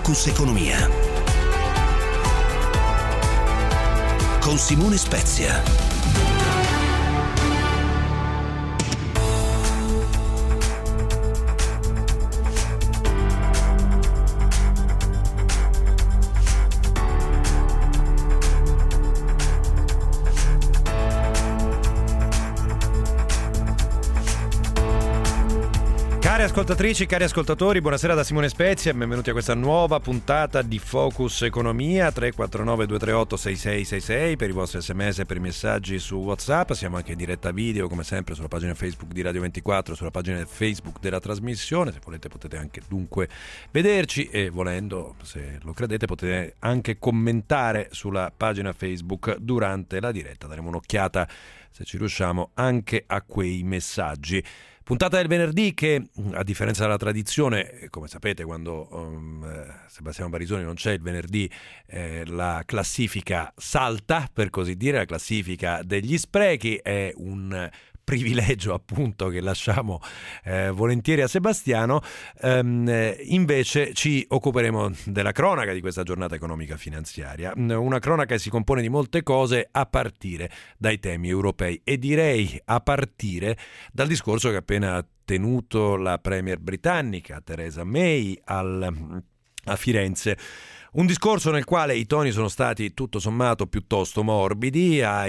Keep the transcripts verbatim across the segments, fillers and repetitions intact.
Focus Economia con Simone Spezia. Cari ascoltatrici, cari ascoltatori, buonasera da Simone Spezia e benvenuti a questa nuova puntata di Focus Economia. Tre quattro nove due tre otto sei sei sei sei per i vostri sms e per i messaggi su WhatsApp. Siamo anche in diretta video come sempre sulla pagina Facebook di Radio ventiquattro, sulla pagina Facebook della trasmissione. Se volete potete anche dunque vederci e volendo, se lo credete, potete anche commentare sulla pagina Facebook durante la diretta. Daremo un'occhiata, se ci riusciamo, anche a quei messaggi. Puntata del venerdì che, a differenza della tradizione, come sapete, quando um, Sebastiano Barisoni non c'è il venerdì, eh, la classifica salta, per così dire, la classifica degli sprechi. È un privilegio appunto che lasciamo eh, volentieri a Sebastiano. Um, invece ci occuperemo della cronaca di questa giornata economica finanziaria, una cronaca che si compone di molte cose a partire dai temi europei e direi a partire dal discorso che ha appena tenuto la premier britannica Theresa May al, a Firenze. Un discorso nel quale i toni sono stati tutto sommato piuttosto morbidi. Ha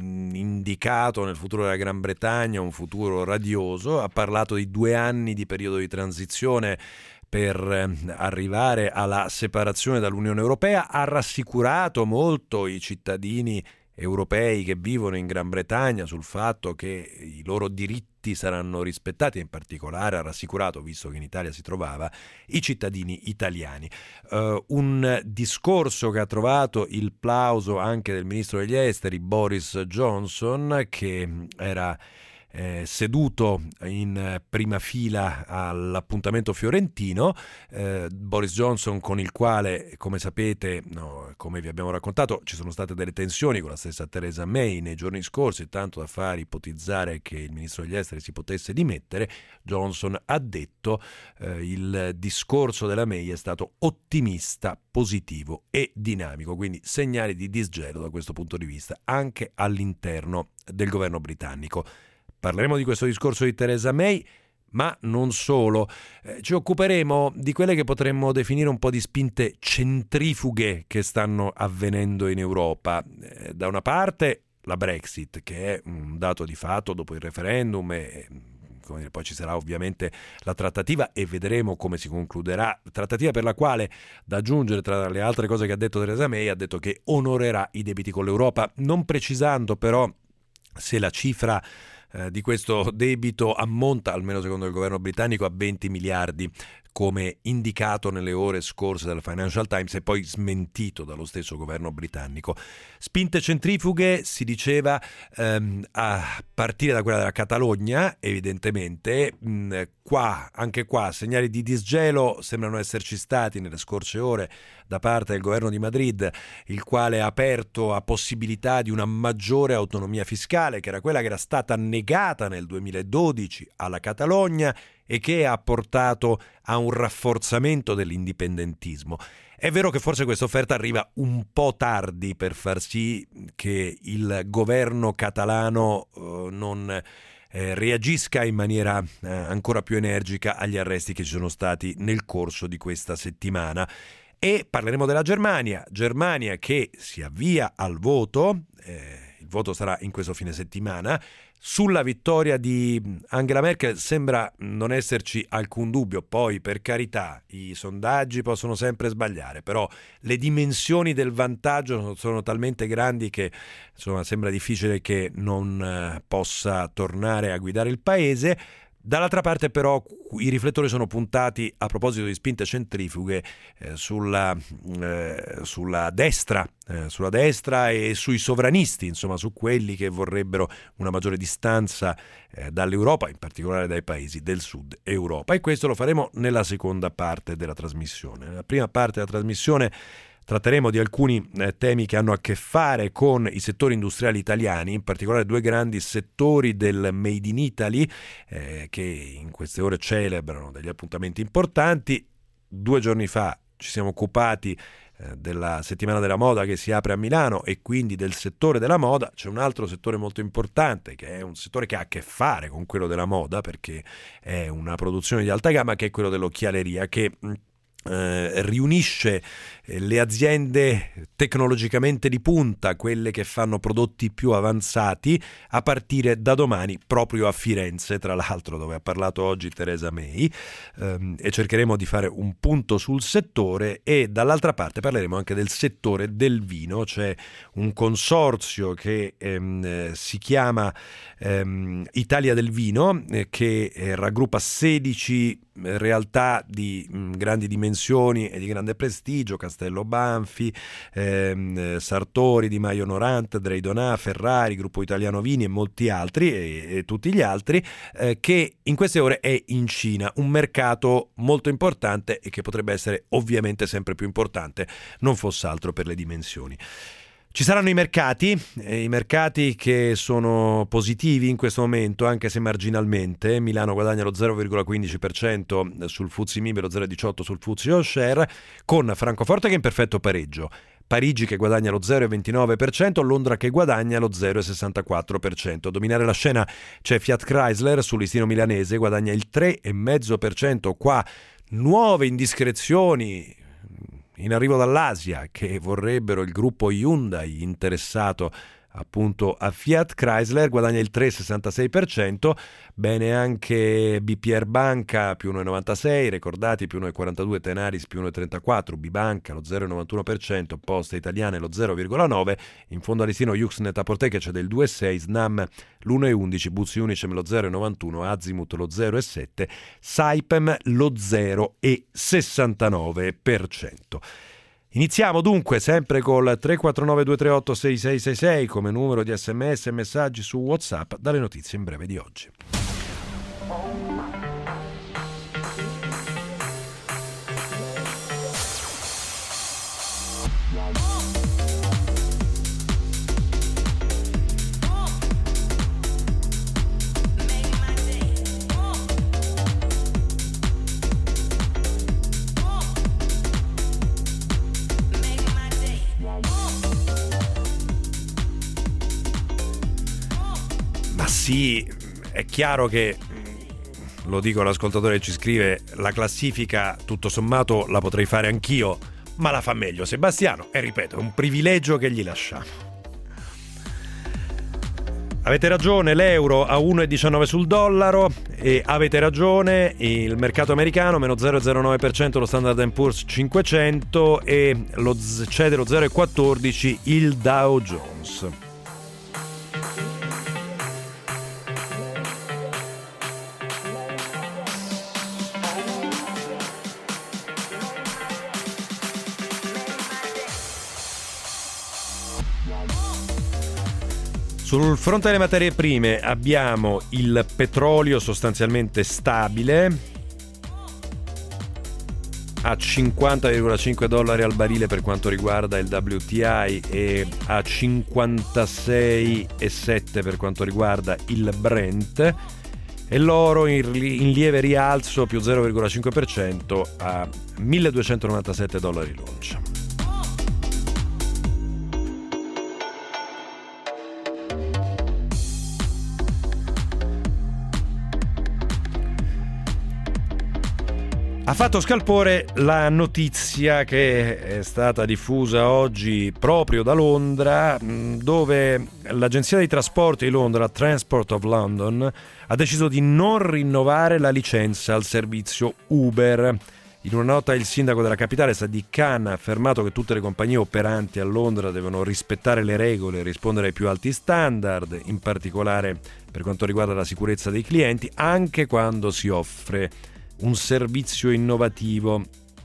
indicato nel futuro della Gran Bretagna un futuro radioso, ha parlato di due anni di periodo di transizione per arrivare alla separazione dall'Unione Europea, ha rassicurato molto i cittadini europei che vivono in Gran Bretagna sul fatto che i loro diritti saranno rispettati, e in particolare ha rassicurato, visto che in Italia si trovava, i cittadini italiani. Uh, un discorso che ha trovato il plauso anche del ministro degli esteri Boris Johnson, che era Eh, seduto in prima fila all'appuntamento fiorentino. eh, Boris Johnson, con il quale, come sapete, no, come vi abbiamo raccontato, ci sono state delle tensioni con la stessa Theresa May nei giorni scorsi, tanto da far ipotizzare che il ministro degli esteri si potesse dimettere. Johnson ha detto eh, il discorso della May è stato ottimista, positivo e dinamico, quindi segnali di disgelo da questo punto di vista anche all'interno del governo britannico. Parleremo di questo discorso di Theresa May, ma non solo. Eh, ci occuperemo di quelle che potremmo definire un po' di spinte centrifughe che stanno avvenendo in Europa. Eh, da una parte la Brexit, che è un dato di fatto dopo il referendum, e come dire, poi ci sarà ovviamente la trattativa e vedremo come si concluderà. Trattativa per la quale, da aggiungere tra le altre cose che ha detto Theresa May, ha detto che onorerà i debiti con l'Europa, non precisando però se la cifra di questo debito ammonta, almeno secondo il governo britannico, a venti miliardi, come indicato nelle ore scorse dal Financial Times e poi smentito dallo stesso governo britannico. Spinte centrifughe, si diceva, ehm, a partire da quella della Catalogna, evidentemente. Mh, qua, anche qua, segnali di disgelo sembrano esserci stati nelle scorse ore da parte del governo di Madrid, il quale ha aperto a possibilità di una maggiore autonomia fiscale, che era quella che era stata negata nel duemiladodici alla Catalogna e che ha portato a un rafforzamento dell'indipendentismo. È vero che forse questa offerta arriva un po' tardi per far sì che il governo catalano eh, non eh, reagisca in maniera eh, ancora più energica agli arresti che ci sono stati nel corso di questa settimana. E parleremo della Germania, Germania che si avvia al voto, eh, il voto sarà in questo fine settimana. Sulla vittoria di Angela Merkel sembra non esserci alcun dubbio, poi per carità i sondaggi possono sempre sbagliare, però le dimensioni del vantaggio sono talmente grandi che insomma sembra difficile che non eh, possa tornare a guidare il paese. Dall'altra parte però i riflettori sono puntati, a proposito di spinte centrifughe, eh, sulla, eh, sulla destra, eh, sulla destra e sui sovranisti, insomma su quelli che vorrebbero una maggiore distanza eh, dall'Europa, in particolare dai paesi del sud Europa. E questo lo faremo nella seconda parte della trasmissione. Nella prima parte della trasmissione tratteremo di alcuni eh, temi che hanno a che fare con i settori industriali italiani, in particolare due grandi settori del Made in Italy eh, che in queste ore celebrano degli appuntamenti importanti. Due giorni fa ci siamo occupati della settimana della moda che si apre a Milano e quindi del settore della moda. C'è un altro settore molto importante che è un settore che ha a che fare con quello della moda, perché è una produzione di alta gamma, che è quello dell'occhialeria, che Eh, riunisce eh, le aziende tecnologicamente di punta, quelle che fanno prodotti più avanzati, a partire da domani proprio a Firenze, tra l'altro, dove ha parlato oggi Theresa May, ehm, e cercheremo di fare un punto sul settore. E dall'altra parte parleremo anche del settore del vino. C'è un consorzio che ehm, si chiama ehm, Italia del Vino, eh, che eh, raggruppa sedici realtà di mh, grandi dimensioni e di grande prestigio: Castello Banfi, ehm, Sartori, Di Maio Norante, Drei Donà, Ferrari, Gruppo Italiano Vini e molti altri, e, e tutti gli altri, eh, che in queste ore è in Cina, un mercato molto importante e che potrebbe essere ovviamente sempre più importante, non fosse altro per le dimensioni. Ci saranno i mercati, eh, i mercati che sono positivi in questo momento, anche se marginalmente. Milano guadagna lo zero virgola quindici per cento sul F T S E M I B, lo zero virgola diciotto per cento sul F T S E All Share, con Francoforte che è in perfetto pareggio, Parigi che guadagna lo zero virgola ventinove per cento, Londra che guadagna lo zero virgola sessantaquattro per cento. A dominare la scena c'è Fiat Chrysler sul listino milanese, guadagna il tre virgola cinque per cento. Qua nuove indiscrezioni in arrivo dall'Asia, che vorrebbero il gruppo Hyundai interessato appunto a Fiat Chrysler, guadagna il tre virgola sessantasei per cento. Bene anche B P R Banca più uno virgola novantasei, Recordati più uno virgola quarantadue, Tenaris più uno virgola trentaquattro, Bibanca lo zero virgola novantuno per cento, Poste Italiane lo zero virgola nove per cento, in fondo a listino Yux Net-a-Porter che c'è del due virgola sei per cento, Snam l'uno virgola undici per cento, Buzzi Unicem lo zero virgola novantuno per cento, Azimut lo zero virgola sette per cento, Saipem lo zero virgola sessantanove per cento. Iniziamo dunque sempre col tre quattro nove due tre otto sei sei sei sei come numero di sms e messaggi su WhatsApp dalle notizie in breve di oggi. Sì, è chiaro che, lo dico all'ascoltatore che ci scrive, la classifica tutto sommato la potrei fare anch'io, ma la fa meglio Sebastiano e ripeto, è un privilegio che gli lasciamo. Avete ragione, l'euro a uno virgola diciannove sul dollaro, e avete ragione, il mercato americano meno zero virgola zero nove per cento lo Standard and Poor's cinquecento e lo cede lo zero virgola quattordici per cento il Dow Jones. Sul fronte delle materie prime abbiamo il petrolio sostanzialmente stabile a cinquanta virgola cinque dollari al barile per quanto riguarda il W T I e a cinquantasei virgola sette per quanto riguarda il Brent, e l'oro in, in lieve rialzo più zero virgola cinque per cento a milleduecentonovantasette dollari l'oncia. Ha fatto scalpore la notizia che è stata diffusa oggi proprio da Londra, dove l'agenzia dei trasporti di Londra, Transport of London, ha deciso di non rinnovare la licenza al servizio Uber. In una nota il sindaco della capitale, Sadiq Khan, ha affermato che tutte le compagnie operanti a Londra devono rispettare le regole e rispondere ai più alti standard, in particolare per quanto riguarda la sicurezza dei clienti, anche quando si offre un servizio innovativo.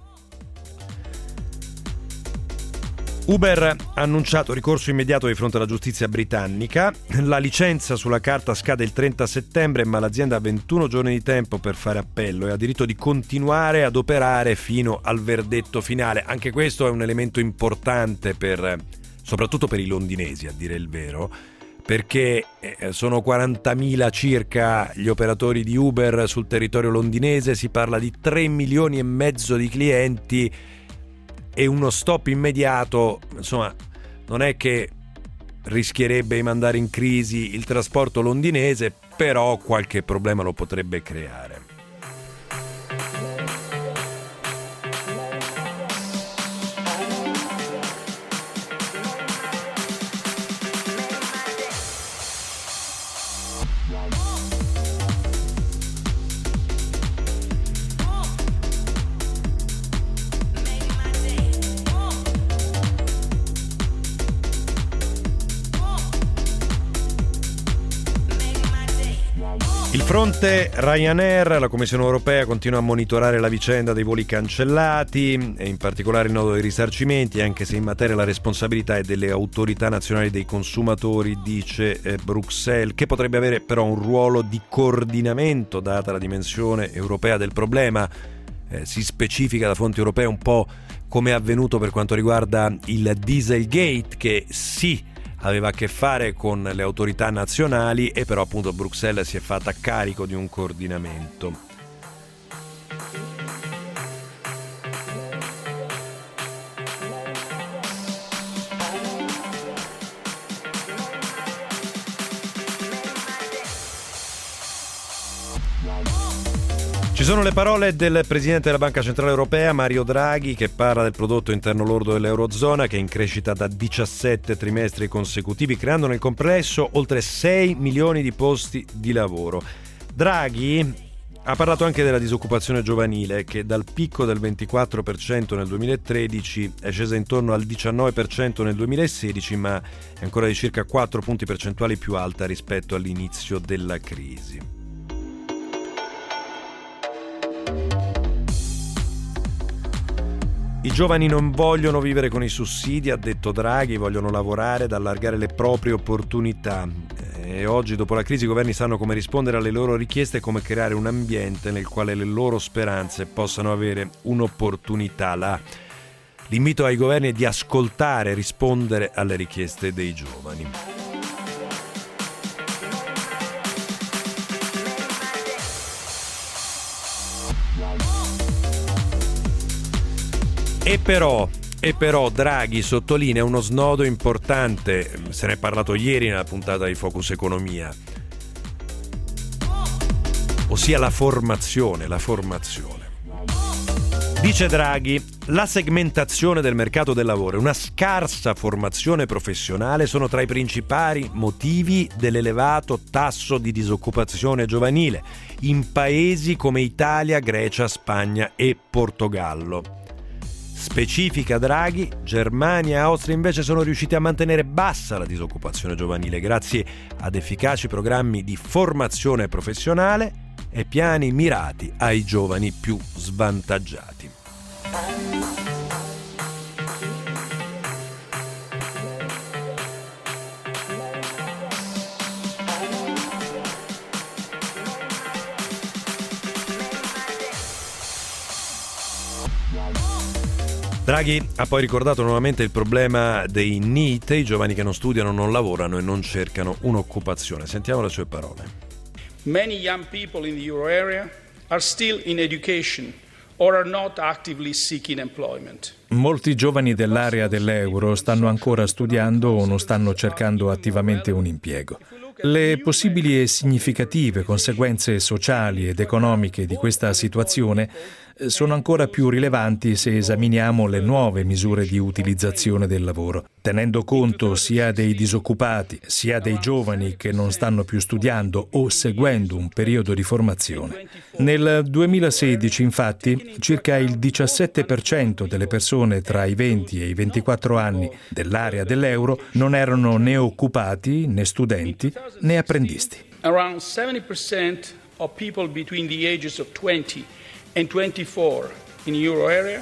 Uber ha annunciato ricorso immediato di fronte alla giustizia britannica. La licenza sulla carta scade il trenta settembre, ma l'azienda ha ventuno giorni di tempo per fare appello e ha diritto di continuare ad operare fino al verdetto finale. Anche questo è un elemento importante per, soprattutto per i londinesi, a dire il vero, perché sono quarantamila circa gli operatori di Uber sul territorio londinese, si parla di tre milioni e mezzo di clienti. e uno stop immediato, insomma, non è che rischierebbe di mandare in crisi il trasporto londinese, però qualche problema lo potrebbe creare. Il fronte Ryanair, la Commissione europea continua a monitorare la vicenda dei voli cancellati e in particolare il nodo dei risarcimenti, anche se in materia la responsabilità è delle autorità nazionali dei consumatori, dice eh, Bruxelles, che potrebbe avere però un ruolo di coordinamento data la dimensione europea del problema. Eh, si specifica da fonti europee un po' come è avvenuto per quanto riguarda il Dieselgate, che sì aveva a che fare con le autorità nazionali e però appunto Bruxelles si è fatta carico di un coordinamento. Ci sono le parole del presidente della Banca Centrale Europea, Mario Draghi, che parla del prodotto interno lordo dell'Eurozona, che è in crescita da diciassette trimestri consecutivi, creando nel complesso oltre sei milioni di posti di lavoro. Draghi ha parlato anche della disoccupazione giovanile, che dal picco del ventiquattro per cento nel duemilatredici è scesa intorno al diciannove per cento nel duemilasedici, ma è ancora di circa quattro punti percentuali più alta rispetto all'inizio della crisi. I giovani non vogliono vivere con i sussidi, ha detto Draghi, vogliono lavorare ed allargare le proprie opportunità. E oggi, dopo la crisi, i governi sanno come rispondere alle loro richieste e come creare un ambiente nel quale le loro speranze possano avere un'opportunità. La... L'invito ai governi è di ascoltare e rispondere alle richieste dei giovani. E però, e però Draghi sottolinea uno snodo importante, se ne è parlato ieri nella puntata di Focus Economia, ossia la formazione, la formazione. Dice Draghi, la segmentazione del mercato del lavoro e una scarsa formazione professionale sono tra i principali motivi dell'elevato tasso di disoccupazione giovanile in paesi come Italia, Grecia, Spagna e Portogallo. Specifica Draghi, Germania e Austria invece sono riusciti a mantenere bassa la disoccupazione giovanile grazie ad efficaci programmi di formazione professionale e piani mirati ai giovani più svantaggiati. Draghi ha poi ricordato nuovamente il problema dei N E E T, i giovani che non studiano, non lavorano e non cercano un'occupazione. Sentiamo le sue parole. Many young people in the euro area are still in education or are not actively seeking employment. Molti giovani dell'area dell'euro stanno ancora studiando o non stanno cercando attivamente un impiego. Le possibili e significative conseguenze sociali ed economiche di questa situazione sono ancora più rilevanti se esaminiamo le nuove misure di utilizzazione del lavoro, tenendo conto sia dei disoccupati, sia dei giovani che non stanno più studiando o seguendo un periodo di formazione. Nel duemilasedici, infatti, circa il diciassette per cento delle persone tra i venti e i ventiquattro anni dell'area dell'euro non erano né occupati, né studenti, né apprendisti. Around seventy percent of people between the ages of twenty and twenty-four in euro area.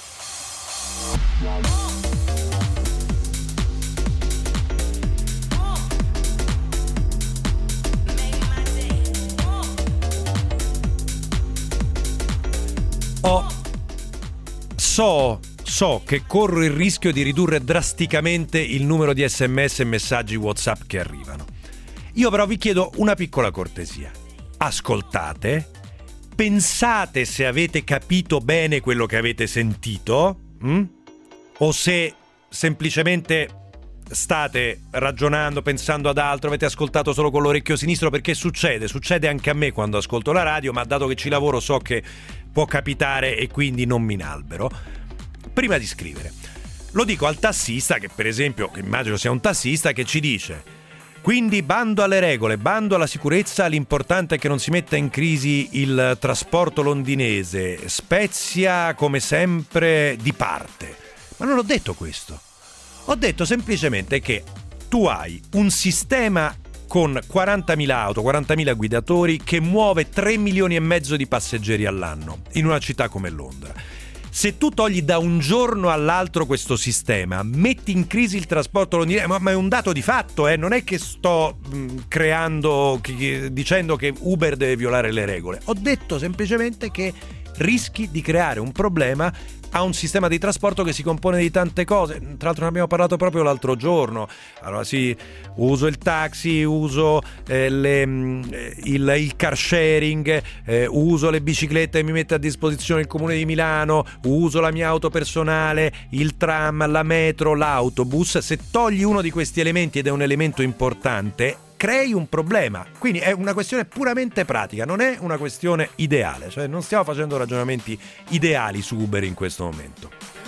Oh, so, so che corro il rischio di ridurre drasticamente il numero di sms e messaggi WhatsApp che arrivano. Io però vi chiedo una piccola cortesia. Ascoltate, pensate se avete capito bene quello che avete sentito, hm? o se semplicemente state ragionando, pensando ad altro, avete ascoltato solo con l'orecchio sinistro, perché succede, succede anche a me quando ascolto la radio, ma dato che ci lavoro so che può capitare e quindi non mi inalbero. Prima di scrivere, lo dico al tassista, che per esempio, che immagino sia un tassista, che ci dice: quindi bando alle regole, bando alla sicurezza, l'importante è che non si metta in crisi il trasporto londinese, Spezia come sempre di parte. Ma non ho detto questo. Ho detto semplicemente che tu hai un sistema con quarantamila auto, quarantamila guidatori che muove tre milioni e mezzo di passeggeri all'anno in una città come Londra. Se tu togli da un giorno all'altro questo sistema, metti in crisi il trasporto londinese, ma, ma è un dato di fatto, eh? Non è che sto mh, creando, che, dicendo che Uber deve violare le regole. Ho detto semplicemente che rischi di creare un problema a un sistema di trasporto che si compone di tante cose. Tra l'altro ne abbiamo parlato proprio l'altro giorno. Allora sì, uso il taxi, uso eh, le, il, il car sharing, eh, uso le biciclette che mi mette a disposizione il Comune di Milano, uso la mia auto personale, il tram, la metro, l'autobus. Se togli uno di questi elementi, ed è un elemento importante, crei un problema. Quindi è una questione puramente pratica, non è una questione ideale, cioè non stiamo facendo ragionamenti ideali su Uber in questo momento.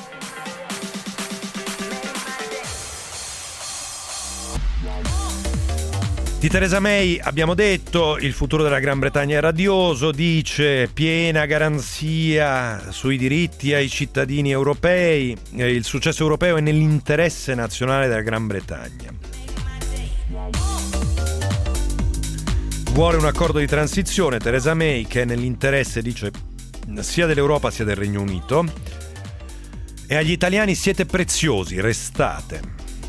Di Theresa May abbiamo detto, il futuro della Gran Bretagna è radioso, dice piena garanzia sui diritti ai cittadini europei, il successo europeo è nell'interesse nazionale della Gran Bretagna. Vuole un accordo di transizione, Theresa May, che è nell'interesse, dice, sia dell'Europa sia del Regno Unito. E agli italiani: siete preziosi, restate.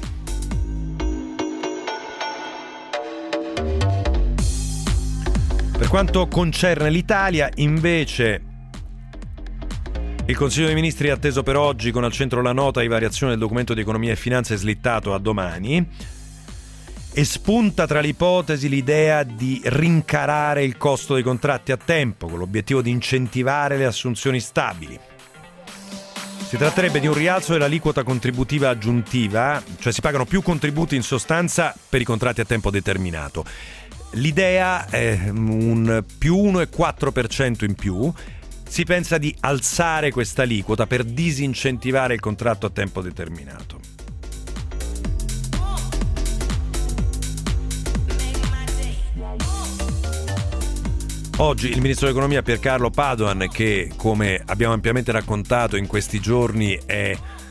Per quanto concerne l'Italia, invece, il Consiglio dei Ministri è atteso per oggi, con al centro la nota di variazione del documento di economia e finanze slittato a domani. E spunta tra le ipotesi l'idea di rincarare il costo dei contratti a tempo, con l'obiettivo di incentivare le assunzioni stabili. Si tratterebbe di un rialzo dell'aliquota contributiva aggiuntiva, cioè si pagano più contributi in sostanza per i contratti a tempo determinato. L'idea è un più uno virgola quattro per cento in più. Si pensa di alzare questa aliquota per disincentivare il contratto a tempo determinato. Oggi il ministro dell'economia Piercarlo Padoan, che come abbiamo ampiamente raccontato in questi giorni è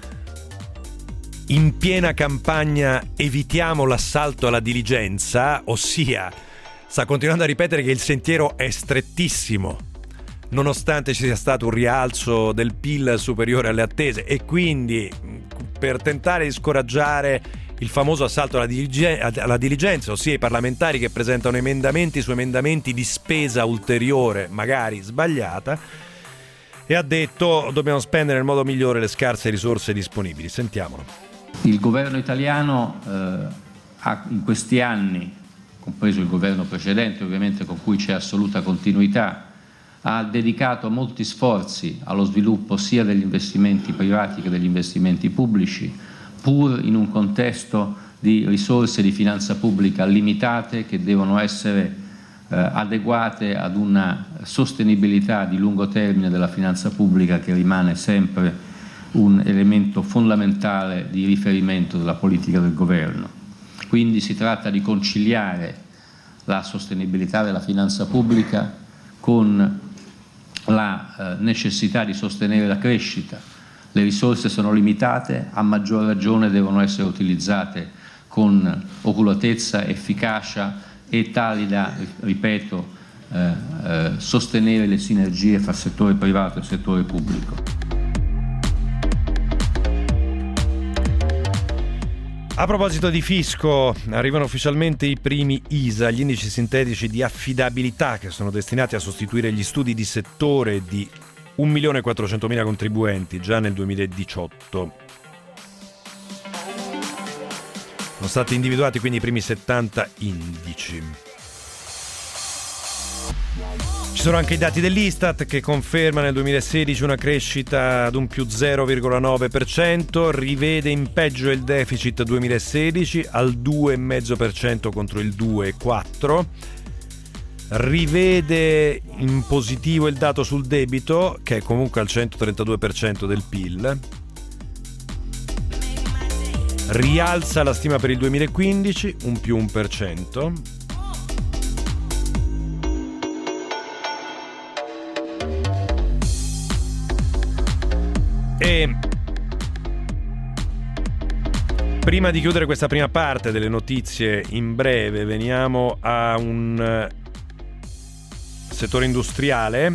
in piena campagna evitiamo l'assalto alla diligenza, ossia sta continuando a ripetere che il sentiero è strettissimo nonostante ci sia stato un rialzo del P I L superiore alle attese, e quindi per tentare di scoraggiare il famoso assalto alla, diligen- alla diligenza, ossia i parlamentari che presentano emendamenti su emendamenti di spesa ulteriore, magari sbagliata, e ha detto dobbiamo spendere nel modo migliore le scarse risorse disponibili. Sentiamolo. Il governo italiano eh, ha in questi anni, compreso il governo precedente ovviamente con cui c'è assoluta continuità, ha dedicato molti sforzi allo sviluppo sia degli investimenti privati che degli investimenti pubblici, pur in un contesto di risorse di finanza pubblica limitate che devono essere eh, adeguate ad una sostenibilità di lungo termine della finanza pubblica, che rimane sempre un elemento fondamentale di riferimento della politica del governo. Quindi si tratta di conciliare la sostenibilità della finanza pubblica con la eh, necessità di sostenere la crescita. Le risorse sono limitate, a maggior ragione devono essere utilizzate con oculatezza, efficacia e tali da, ripeto, eh, eh, sostenere le sinergie fra settore privato e settore pubblico. A proposito di fisco, arrivano ufficialmente i primi I S A, gli indici sintetici di affidabilità, che sono destinati a sostituire gli studi di settore di un milione e quattrocentomila contribuenti già nel duemiladiciotto. Sono stati individuati quindi i primi settanta indici. Ci sono anche i dati dell'Istat che conferma nel duemilasedici una crescita ad un più zero virgola nove per cento, rivede in peggio il deficit duemilasedici al due virgola cinque per cento contro il due virgola quattro per cento, rivede in positivo il dato sul debito che è comunque al centotrentadue per cento del P I L, rialza la stima per il duemilaquindici, un più uno per cento. E prima di chiudere questa prima parte delle notizie in breve, veniamo a un settore industriale.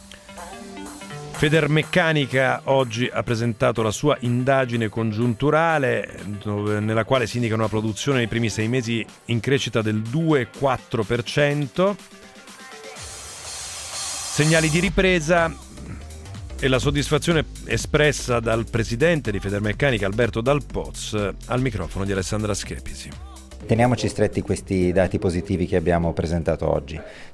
Federmeccanica oggi ha presentato la sua indagine congiunturale dove, nella quale si indica una produzione nei primi sei mesi in crescita del due virgola quattro per cento, segnali di ripresa e la soddisfazione espressa dal presidente di Federmeccanica Alberto Dal Poz al microfono di Alessandra Schepisi. Teniamoci stretti questi dati positivi che abbiamo presentato oggi.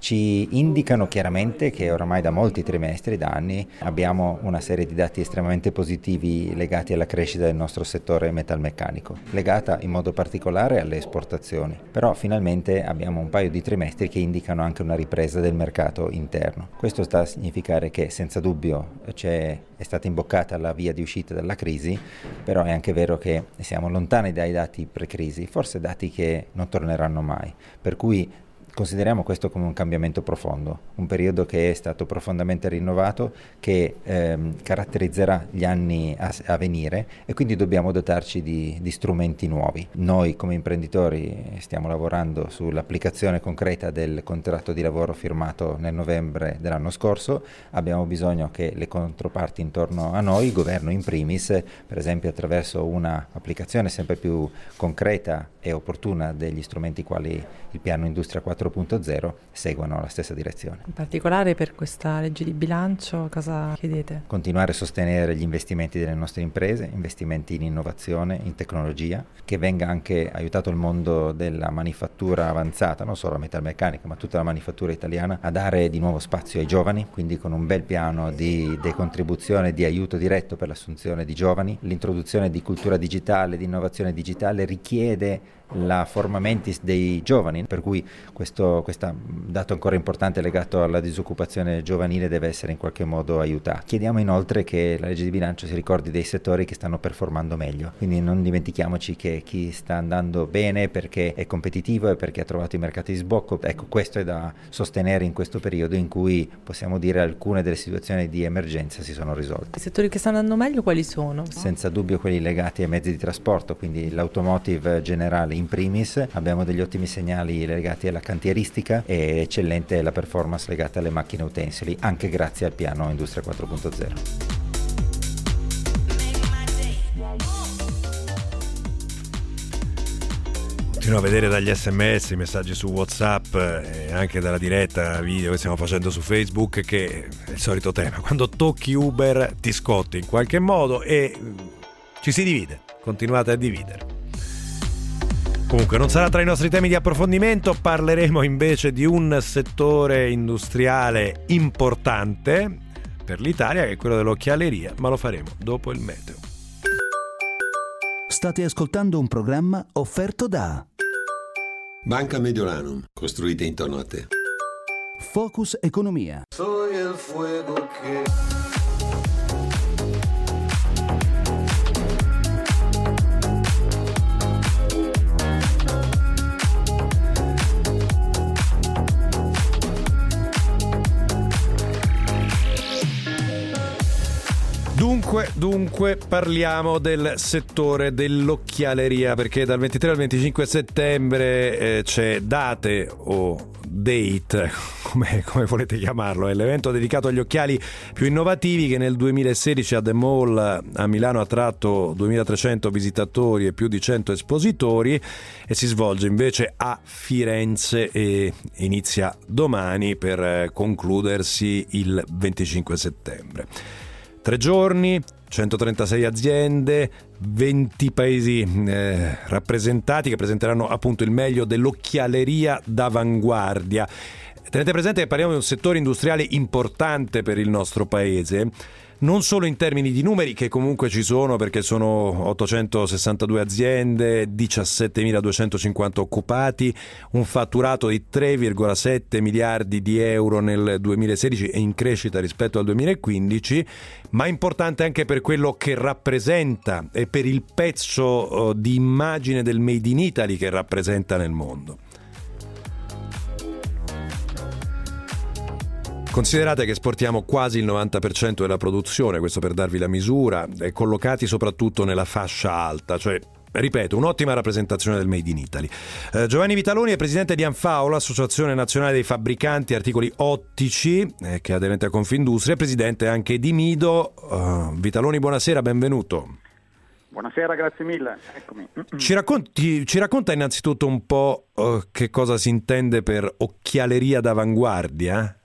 Ci indicano chiaramente che oramai da molti trimestri, da anni, abbiamo una serie di dati estremamente positivi legati alla crescita del nostro settore metalmeccanico, legata in modo particolare alle esportazioni. Però finalmente abbiamo un paio di trimestri che indicano anche una ripresa del mercato interno. Questo sta a significare che senza dubbio c'è, è stata imboccata la via di uscita dalla crisi, però è anche vero che siamo lontani dai dati pre-crisi, forse dati che non torneranno mai, per cui consideriamo questo come un cambiamento profondo, un periodo che è stato profondamente rinnovato, che ehm, caratterizzerà gli anni a, a venire e quindi dobbiamo dotarci di, di strumenti nuovi. Noi come imprenditori stiamo lavorando sull'applicazione concreta del contratto di lavoro firmato nel novembre dell'anno scorso, abbiamo bisogno che le controparti intorno a noi, il governo in primis, per esempio attraverso una applicazione sempre più concreta e opportuna degli strumenti quali il piano Industria quattro punto zero, seguono la stessa direzione. In particolare per questa legge di bilancio cosa chiedete? Continuare a sostenere gli investimenti delle nostre imprese, investimenti in innovazione, in tecnologia, che venga anche aiutato il mondo della manifattura avanzata, non solo la metalmeccanica ma tutta la manifattura italiana, a dare di nuovo spazio ai giovani, quindi con un bel piano di decontribuzione, di aiuto diretto per l'assunzione di giovani. L'introduzione di cultura digitale, di innovazione digitale richiede la forma mentis dei giovani, per cui questo, questo dato ancora importante legato alla disoccupazione giovanile deve essere in qualche modo aiutato. Chiediamo inoltre che la legge di bilancio si ricordi dei settori che stanno performando meglio, quindi non dimentichiamoci che chi sta andando bene perché è competitivo e perché ha trovato i mercati di sbocco, ecco, questo è da sostenere in questo periodo in cui possiamo dire alcune delle situazioni di emergenza si sono risolte. I settori che stanno andando meglio quali sono? Senza dubbio quelli legati ai mezzi di trasporto, quindi l'automotive generale in primis, abbiamo degli ottimi segnali legati alla cantieristica e eccellente la performance legata alle macchine utensili, anche grazie al piano Industria quattro punto zero. Continuo a vedere dagli sms, i messaggi su WhatsApp e anche dalla diretta video che stiamo facendo su Facebook che è il solito tema, quando tocchi Uber ti scotti in qualche modo e ci si divide, continuate a dividere. Comunque non sarà tra i nostri temi di approfondimento, parleremo invece di un settore industriale importante per l'Italia che è quello dell'occhialeria, ma lo faremo dopo il meteo. State ascoltando un programma offerto da Banca Mediolanum, costruite intorno a te. Focus Economia. Soy el fuego que... Dunque, dunque parliamo del settore dell'occhialeria, perché dal ventitré al venticinque settembre eh, c'è Date o Date, come, come volete chiamarlo, è l'evento dedicato agli occhiali più innovativi che nel duemilasedici a The Mall a Milano ha attratto duemilatrecento visitatori e più di cento espositori e si svolge invece a Firenze e inizia domani per concludersi il venticinque settembre. Tre giorni, centotrentasei aziende, venti paesi eh, rappresentati che presenteranno appunto il meglio dell'occhialeria d'avanguardia. Tenete presente che parliamo di un settore industriale importante per il nostro paese, non solo in termini di numeri, che comunque ci sono perché sono ottocentosessantadue aziende, diciassettemiladuecentocinquanta occupati, un fatturato di tre virgola sette miliardi di euro nel duemilasedici e in crescita rispetto al duemilaquindici, ma importante anche per quello che rappresenta e per il pezzo di immagine del Made in Italy che rappresenta nel mondo. Considerate che esportiamo quasi il novanta per cento della produzione, questo per darvi la misura, eh, collocati soprattutto nella fascia alta, cioè, ripeto, un'ottima rappresentazione del Made in Italy. Eh, Giovanni Vitaloni è presidente di ANFAO, l'Associazione Nazionale dei Fabbricanti Articoli Ottici, eh, che è aderente a Confindustria, presidente anche di Mido. Uh, Vitaloni, buonasera, benvenuto. Buonasera, grazie mille, eccomi. Ci racconti, ci racconta innanzitutto un po' uh, che cosa si intende per occhialeria d'avanguardia?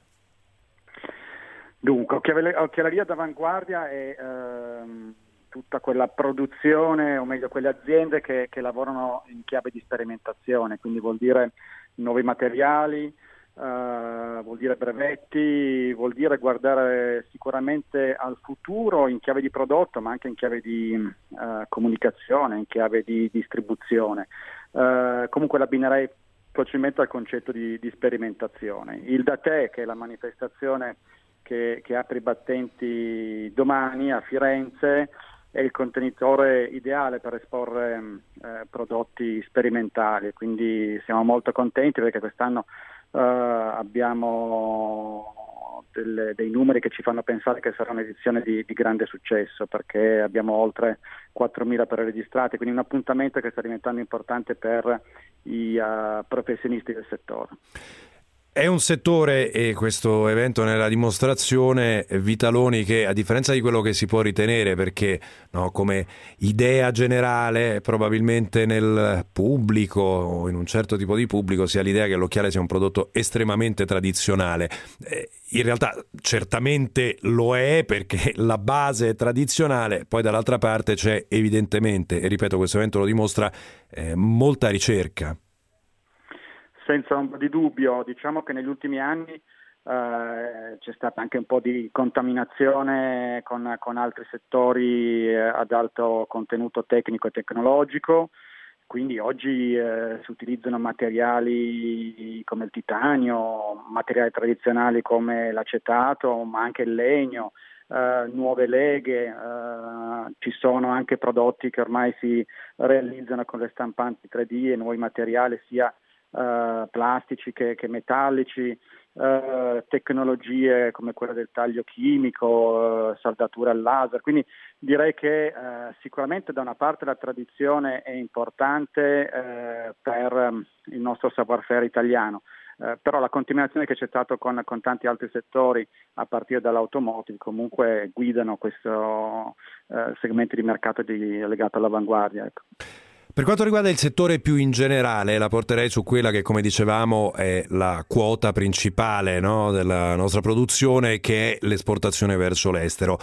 Dunque, occhialeria d'avanguardia è ehm, tutta quella produzione, o meglio quelle aziende che, che lavorano in chiave di sperimentazione, quindi vuol dire nuovi materiali, eh, vuol dire brevetti, vuol dire guardare sicuramente al futuro in chiave di prodotto, ma anche in chiave di eh, comunicazione, in chiave di distribuzione. Eh, comunque l'abbinerei facilmente al concetto di, di sperimentazione. Il Da Te, che è la manifestazione Che, che apre i battenti domani a Firenze, è il contenitore ideale per esporre eh, prodotti sperimentali, quindi siamo molto contenti perché quest'anno eh, abbiamo delle, dei numeri che ci fanno pensare che sarà un'edizione di, di grande successo, perché abbiamo oltre quattromila per registrati, quindi un appuntamento che sta diventando importante per i uh, professionisti del settore. È un settore, e questo evento nella dimostrazione, Vitaloni, che a differenza di quello che si può ritenere, perché no, come idea generale probabilmente nel pubblico o in un certo tipo di pubblico sia l'idea che l'occhiale sia un prodotto estremamente tradizionale. Eh, in realtà certamente lo è, perché la base è tradizionale, poi dall'altra parte c'è evidentemente, e ripeto questo evento lo dimostra, eh, molta ricerca. Senza ombra di dubbio, diciamo che negli ultimi anni eh, c'è stata anche un po' di contaminazione con, con altri settori eh, ad alto contenuto tecnico e tecnologico, quindi oggi eh, si utilizzano materiali come il titanio, materiali tradizionali come l'acetato, ma anche il legno, eh, nuove leghe, eh, ci sono anche prodotti che ormai si realizzano con le stampanti tre D e nuovi materiali sia Uh, plastici che, che metallici, uh, tecnologie come quella del taglio chimico, uh, saldatura al laser, quindi direi che uh, sicuramente da una parte la tradizione è importante uh, per um, il nostro savoir-faire italiano, uh, però la contaminazione che c'è stato con, con tanti altri settori a partire dall'automotive comunque guidano questo uh, segmento di mercato di, legato all'avanguardia, ecco. Per quanto riguarda il settore più in generale, la porterei su quella che, come dicevamo, è la quota principale, no, della nostra produzione, che è l'esportazione verso l'estero.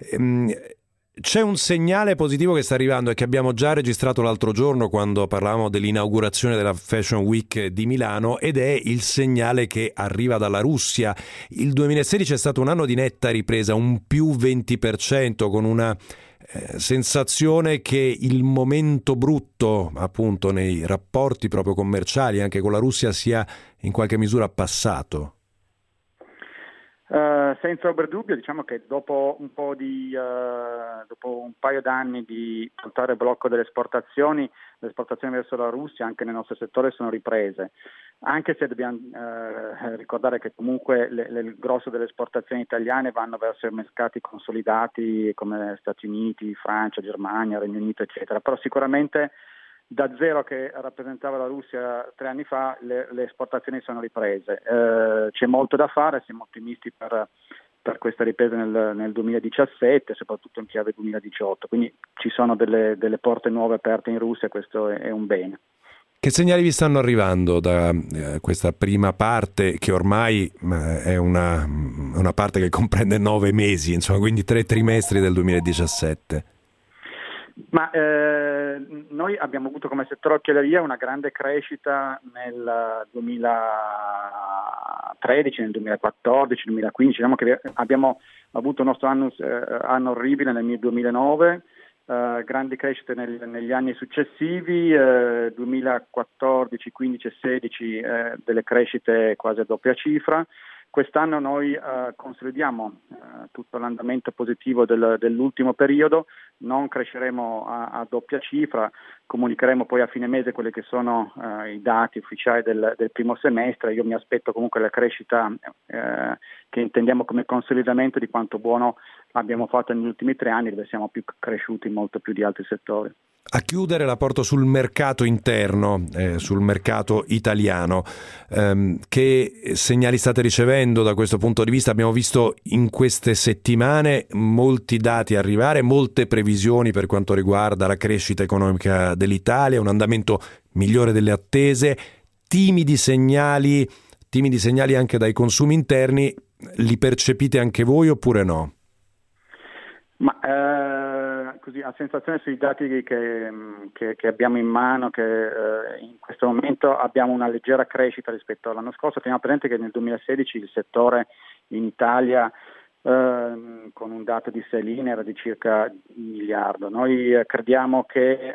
C'è un segnale positivo che sta arrivando e che abbiamo già registrato l'altro giorno quando parlavamo dell'inaugurazione della Fashion Week di Milano, ed è il segnale che arriva dalla Russia. Il duemilasedici è stato un anno di netta ripresa, un più venti per cento, con una Eh, sensazione che il momento brutto appunto nei rapporti proprio commerciali anche con la Russia sia in qualche misura passato. Uh, senza ombra di dubbio, diciamo che dopo un po' di uh, dopo un paio d'anni di totale blocco delle esportazioni, le esportazioni verso la Russia anche nel nostro settore sono riprese, anche se dobbiamo uh, ricordare che comunque le, le, il grosso delle esportazioni italiane vanno verso i mercati consolidati come Stati Uniti, Francia, Germania, Regno Unito, eccetera, però sicuramente da zero che rappresentava la Russia tre anni fa le, le esportazioni sono riprese. Eh, c'è molto da fare, siamo ottimisti per, per questa ripresa nel, nel duemiladiciassette, soprattutto in chiave duemiladiciotto, quindi ci sono delle, delle porte nuove aperte in Russia, questo è, è un bene. Che segnali vi stanno arrivando da eh, questa prima parte, che ormai eh, è una, una parte che comprende nove mesi, insomma, quindi tre trimestri del duemiladiciassette? Ma eh, noi abbiamo avuto come settore occhialeria una grande crescita nel duemila, duemilatredici, nel duemilaquattordici, duemilaquindici, diciamo che abbiamo avuto il nostro anno, eh, anno orribile nel duemilanove, eh, grandi crescite nel, negli anni successivi, eh, duemilaquattordici, quindici e sedici eh, delle crescite quasi a doppia cifra. Quest'anno noi eh, consolidiamo eh, tutto l'andamento positivo del, dell'ultimo periodo, non cresceremo a, a doppia cifra, comunicheremo poi a fine mese quelli che sono eh, i dati ufficiali del, del primo semestre. Io mi aspetto comunque la crescita eh, che intendiamo come consolidamento di quanto buono abbiamo fatto negli ultimi tre anni, dove siamo più cresciuti molto più di altri settori. A chiudere la porto sul mercato interno, eh, sul mercato italiano. Eh, che segnali state ricevendo da questo punto di vista? Abbiamo visto in queste settimane molti dati arrivare, molte previsioni per quanto riguarda la crescita economica dell'Italia, un andamento migliore delle attese, timidi segnali, timidi segnali anche dai consumi interni. Li percepite anche voi oppure no? Ma eh, così a sensazione sui dati che, che, che abbiamo in mano, che eh, in questo momento abbiamo una leggera crescita rispetto all'anno scorso. Teniamo presente che nel duemilasedici il settore in Italia eh, con un dato di sei linee era di circa un miliardo. Noi eh, crediamo che eh,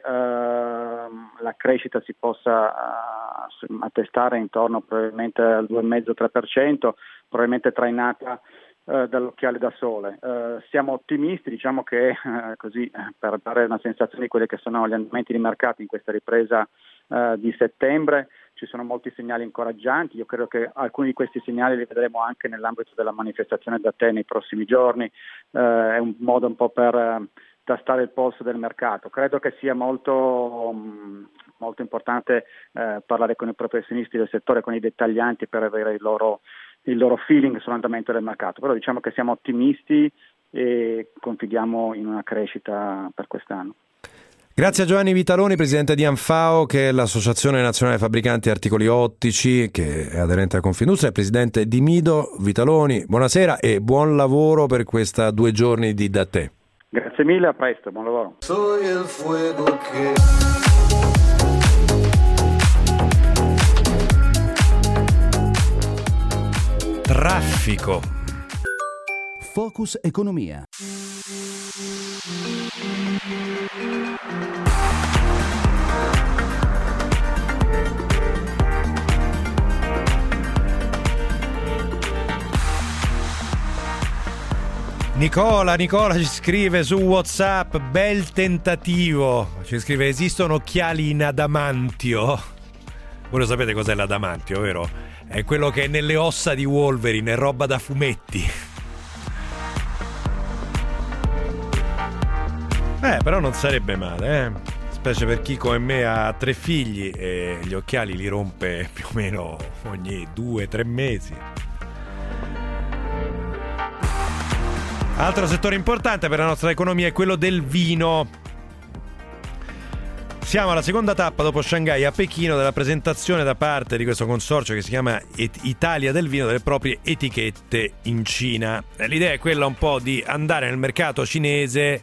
la crescita si possa uh, attestare intorno probabilmente al due virgola cinque tre per cento, probabilmente trainata dall'occhiale da sole. Uh, siamo ottimisti, diciamo che uh, così per dare una sensazione di quelli che sono gli andamenti di mercato in questa ripresa uh, di settembre, ci sono molti segnali incoraggianti. Io credo che alcuni di questi segnali li vedremo anche nell'ambito della manifestazione da te nei prossimi giorni. Uh, è un modo un po' per uh, tastare il polso del mercato. Credo che sia molto um, molto importante uh, parlare con i professionisti del settore, con i dettaglianti, per avere il loro il loro feeling sull'andamento del mercato, però diciamo che siamo ottimisti e confidiamo in una crescita per quest'anno. Grazie a Giovanni Vitaloni, presidente di Anfao, che è l'Associazione Nazionale Fabbricanti Articoli Ottici, che è aderente a Confindustria, e presidente di Mido. Vitaloni, buonasera e buon lavoro per questa due giorni di Da Te. Grazie mille, a presto, buon lavoro. Soy el fuego que... Traffico. Focus Economia. Nicola, Nicola ci scrive su WhatsApp: bel tentativo. Ci scrive: esistono occhiali in adamantio. Voi lo sapete cos'è l'adamantio, vero? È quello che è nelle ossa di Wolverine, è roba da fumetti. Eh, però non sarebbe male, eh? Specie per chi come me ha tre figli e gli occhiali li rompe più o meno ogni due, tre mesi. Altro settore importante per la nostra economia è quello del vino. Siamo alla seconda tappa dopo Shanghai a Pechino della presentazione da parte di questo consorzio che si chiama Italia del Vino delle proprie etichette in Cina. L'idea è quella un po' di andare nel mercato cinese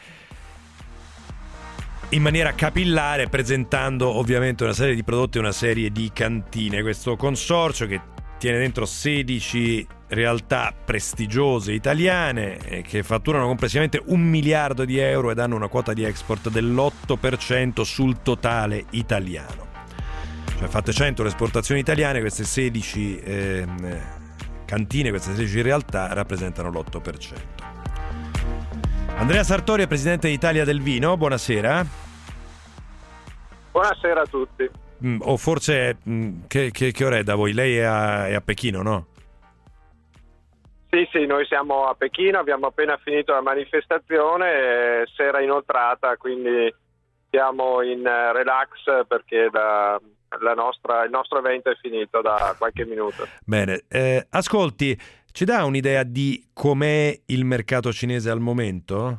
in maniera capillare, presentando ovviamente una serie di prodotti e una serie di cantine. Questo consorzio, che tiene dentro sedici realtà prestigiose italiane eh, che fatturano complessivamente un miliardo di euro ed hanno una quota di export dell'otto per cento sul totale italiano. Cioè, fatte cento le esportazioni italiane, queste sedici eh, cantine, queste sedici realtà rappresentano l'otto per cento. Andrea Sartori è presidente di Italia del Vino, buonasera. Buonasera a tutti. Mm, o forse mm, che, che, che ora è da voi? Lei è a, è a Pechino, no? Sì, sì, noi siamo a Pechino, abbiamo appena finito la manifestazione, eh, sera inoltrata, quindi siamo in eh, relax perché da, la nostra, il nostro evento è finito da qualche minuto. Bene, eh, ascolti, ci dà un'idea di com'è il mercato cinese al momento?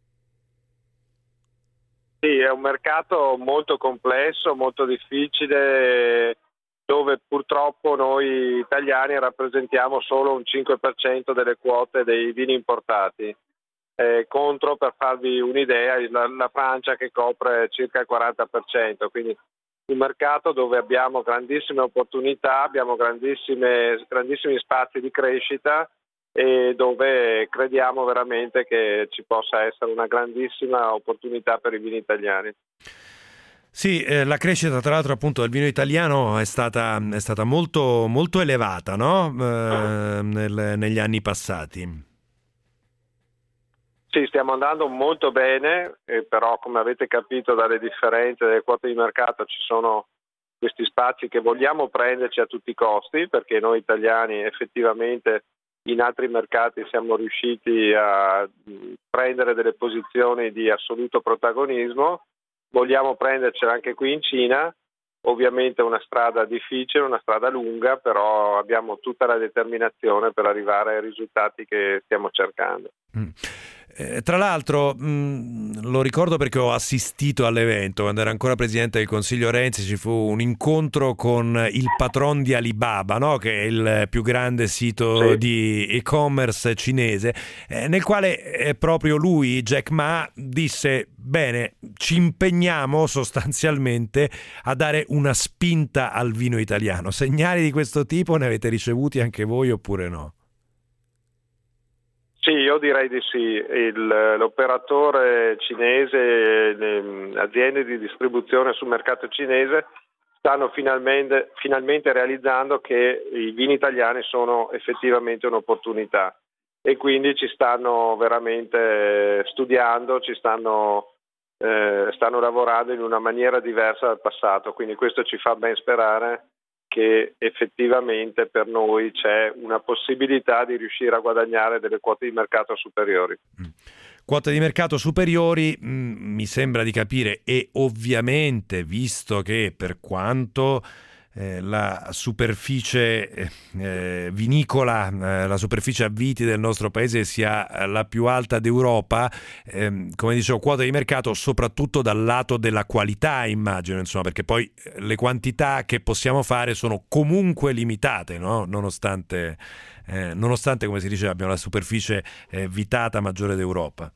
Sì, è un mercato molto complesso, molto difficile, dove purtroppo noi italiani rappresentiamo solo un cinque per cento delle quote dei vini importati, eh, contro, per farvi un'idea, la, la Francia che copre circa il quaranta per cento, quindi un mercato dove abbiamo grandissime opportunità, abbiamo grandissime, grandissimi spazi di crescita e dove crediamo veramente che ci possa essere una grandissima opportunità per i vini italiani. Sì, eh, la crescita tra l'altro appunto del vino italiano è stata, è stata molto, molto elevata, no? eh, nel, negli anni passati. Sì, stiamo andando molto bene, eh, però come avete capito dalle differenze delle quote di mercato ci sono questi spazi che vogliamo prenderci a tutti i costi, perché noi italiani effettivamente in altri mercati siamo riusciti a prendere delle posizioni di assoluto protagonismo. Vogliamo prendercela anche qui in Cina, ovviamente una strada difficile, una strada lunga, però abbiamo tutta la determinazione per arrivare ai risultati che stiamo cercando. Mm. Eh, tra l'altro mh, lo ricordo perché ho assistito all'evento quando era ancora presidente del Consiglio Renzi. Ci fu un incontro con il patron di Alibaba, no? Che è il più grande sito sì. di e-commerce cinese, eh, nel quale eh, proprio lui, Jack Ma, disse: bene, ci impegniamo sostanzialmente a dare una spinta al vino italiano. Segnali di questo tipo ne avete ricevuti anche voi oppure no? Sì, io direi di sì. Il, l'operatore cinese, le aziende di distribuzione sul mercato cinese stanno finalmente, finalmente realizzando che i vini italiani sono effettivamente un'opportunità e quindi ci stanno veramente studiando, ci stanno, eh, stanno lavorando in una maniera diversa dal passato, quindi questo ci fa ben sperare che effettivamente per noi c'è una possibilità di riuscire a guadagnare delle quote di mercato superiori. Quote di mercato superiori, mh, mi sembra di capire, e ovviamente visto che per quanto eh, la superficie eh, vinicola, eh, la superficie a viti del nostro paese sia la più alta d'Europa, eh, come dicevo, quote di mercato soprattutto dal lato della qualità, immagino, insomma, perché poi le quantità che possiamo fare sono comunque limitate, no? Nonostante, eh, nonostante, come si dice, abbiamo la superficie eh, vitata maggiore d'Europa.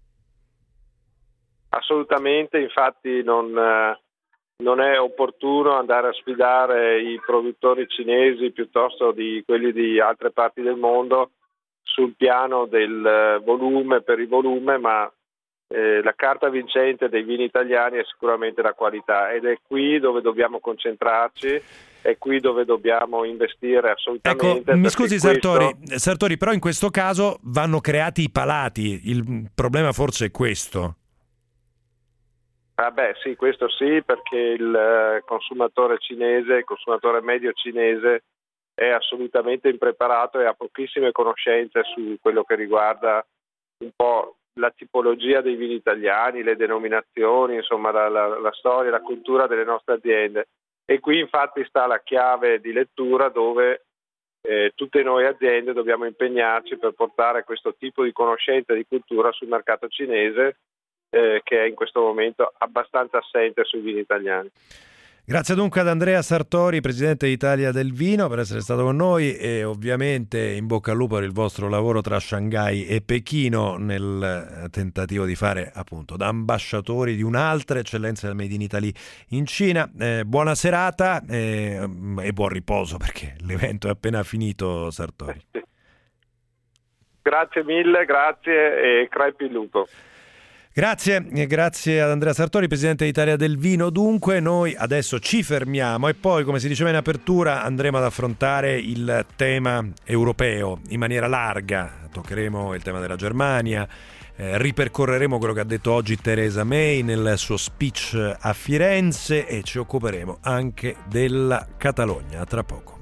Assolutamente, infatti non... Eh... non è opportuno andare a sfidare i produttori cinesi piuttosto di quelli di altre parti del mondo sul piano del volume per il volume, ma eh, la carta vincente dei vini italiani è sicuramente la qualità ed è qui dove dobbiamo concentrarci, è qui dove dobbiamo investire assolutamente. Ecco, mi scusi Sartori, questo... Sartori, però in questo caso vanno creati i palati, il problema forse è questo. Ah beh, sì, questo sì, perché il consumatore cinese, il consumatore medio cinese è assolutamente impreparato e ha pochissime conoscenze su quello che riguarda un po' la tipologia dei vini italiani, le denominazioni, insomma la, la, la storia, la cultura delle nostre aziende. E qui infatti sta la chiave di lettura dove eh, tutte noi aziende dobbiamo impegnarci per portare questo tipo di conoscenza e di cultura sul mercato cinese, Eh, che è in questo momento abbastanza assente sui vini italiani. Grazie dunque ad Andrea Sartori, presidente d'Italia del Vino, per essere stato con noi e ovviamente in bocca al lupo per il vostro lavoro tra Shanghai e Pechino nel tentativo di fare appunto da ambasciatori di un'altra eccellenza del Made in Italy in Cina. Eh, buona serata eh, e buon riposo perché l'evento è appena finito, Sartori. Grazie mille, grazie e crepi il lupo. Grazie, grazie ad Andrea Sartori, presidente d'Italia del Vino. Dunque noi adesso ci fermiamo e poi, come si diceva in apertura, andremo ad affrontare il tema europeo in maniera larga. Toccheremo il tema della Germania, eh, ripercorreremo quello che ha detto oggi Theresa May nel suo speech a Firenze e ci occuperemo anche della Catalogna. A tra poco.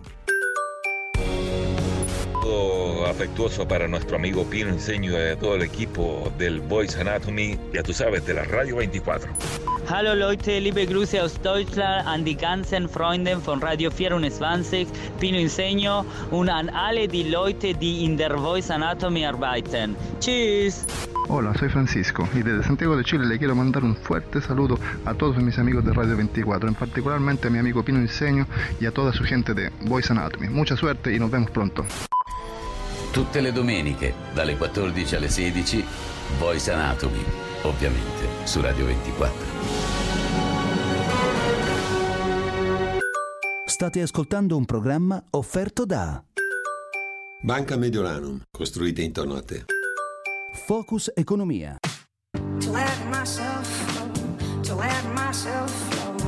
Afectuoso para nuestro amigo Pino Inseño y todo el equipo del Voice Anatomy, ya tú sabes, de la Radio veinticuatro. Hallo Leute, liebe Grüße aus Deutschland an die ganzen Freunde von Radio vierundzwanzig, Pino Inseño und an alle die Leute, die in der Voice Anatomy arbeiten. Tschüss. Hola, soy Francisco y desde Santiago de Chile le quiero mandar un fuerte saludo a todos mis amigos de Radio veinticuatro, en particularmente a mi amigo Pino Inseño y a toda su gente de Voice Anatomy. Mucha suerte y nos vemos pronto. Tutte le domeniche, dalle quattordici alle sedici, Voice Anatomy, ovviamente su Radio ventiquattro. State ascoltando un programma offerto da Banca Mediolanum, costruite intorno a te. Focus Economia. To let myself, to let myself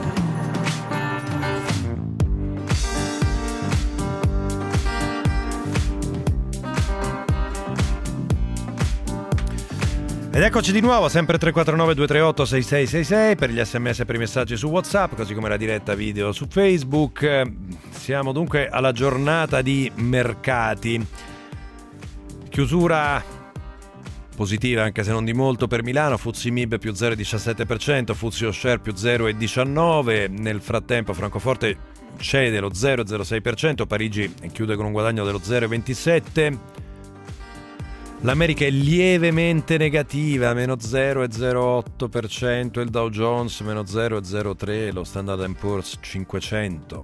Ed eccoci di nuovo, sempre tre quattro nove due tre otto sei sei sei sei per gli sms e per i messaggi su WhatsApp, così come la diretta video su Facebook. Siamo dunque alla giornata di mercati. Chiusura positiva, anche se non di molto, per Milano. F T S E M I B più zero virgola diciassette per cento, F T S E All Share più zero virgola diciannove per cento. Nel frattempo Francoforte cede lo zero virgola zero sei per cento, Parigi chiude con un guadagno dello zero virgola ventisette per cento. L'America è lievemente negativa, meno zero virgola zero otto per cento, il Dow Jones meno zero virgola zero tre per cento, lo Standard and Poor's cinquecento.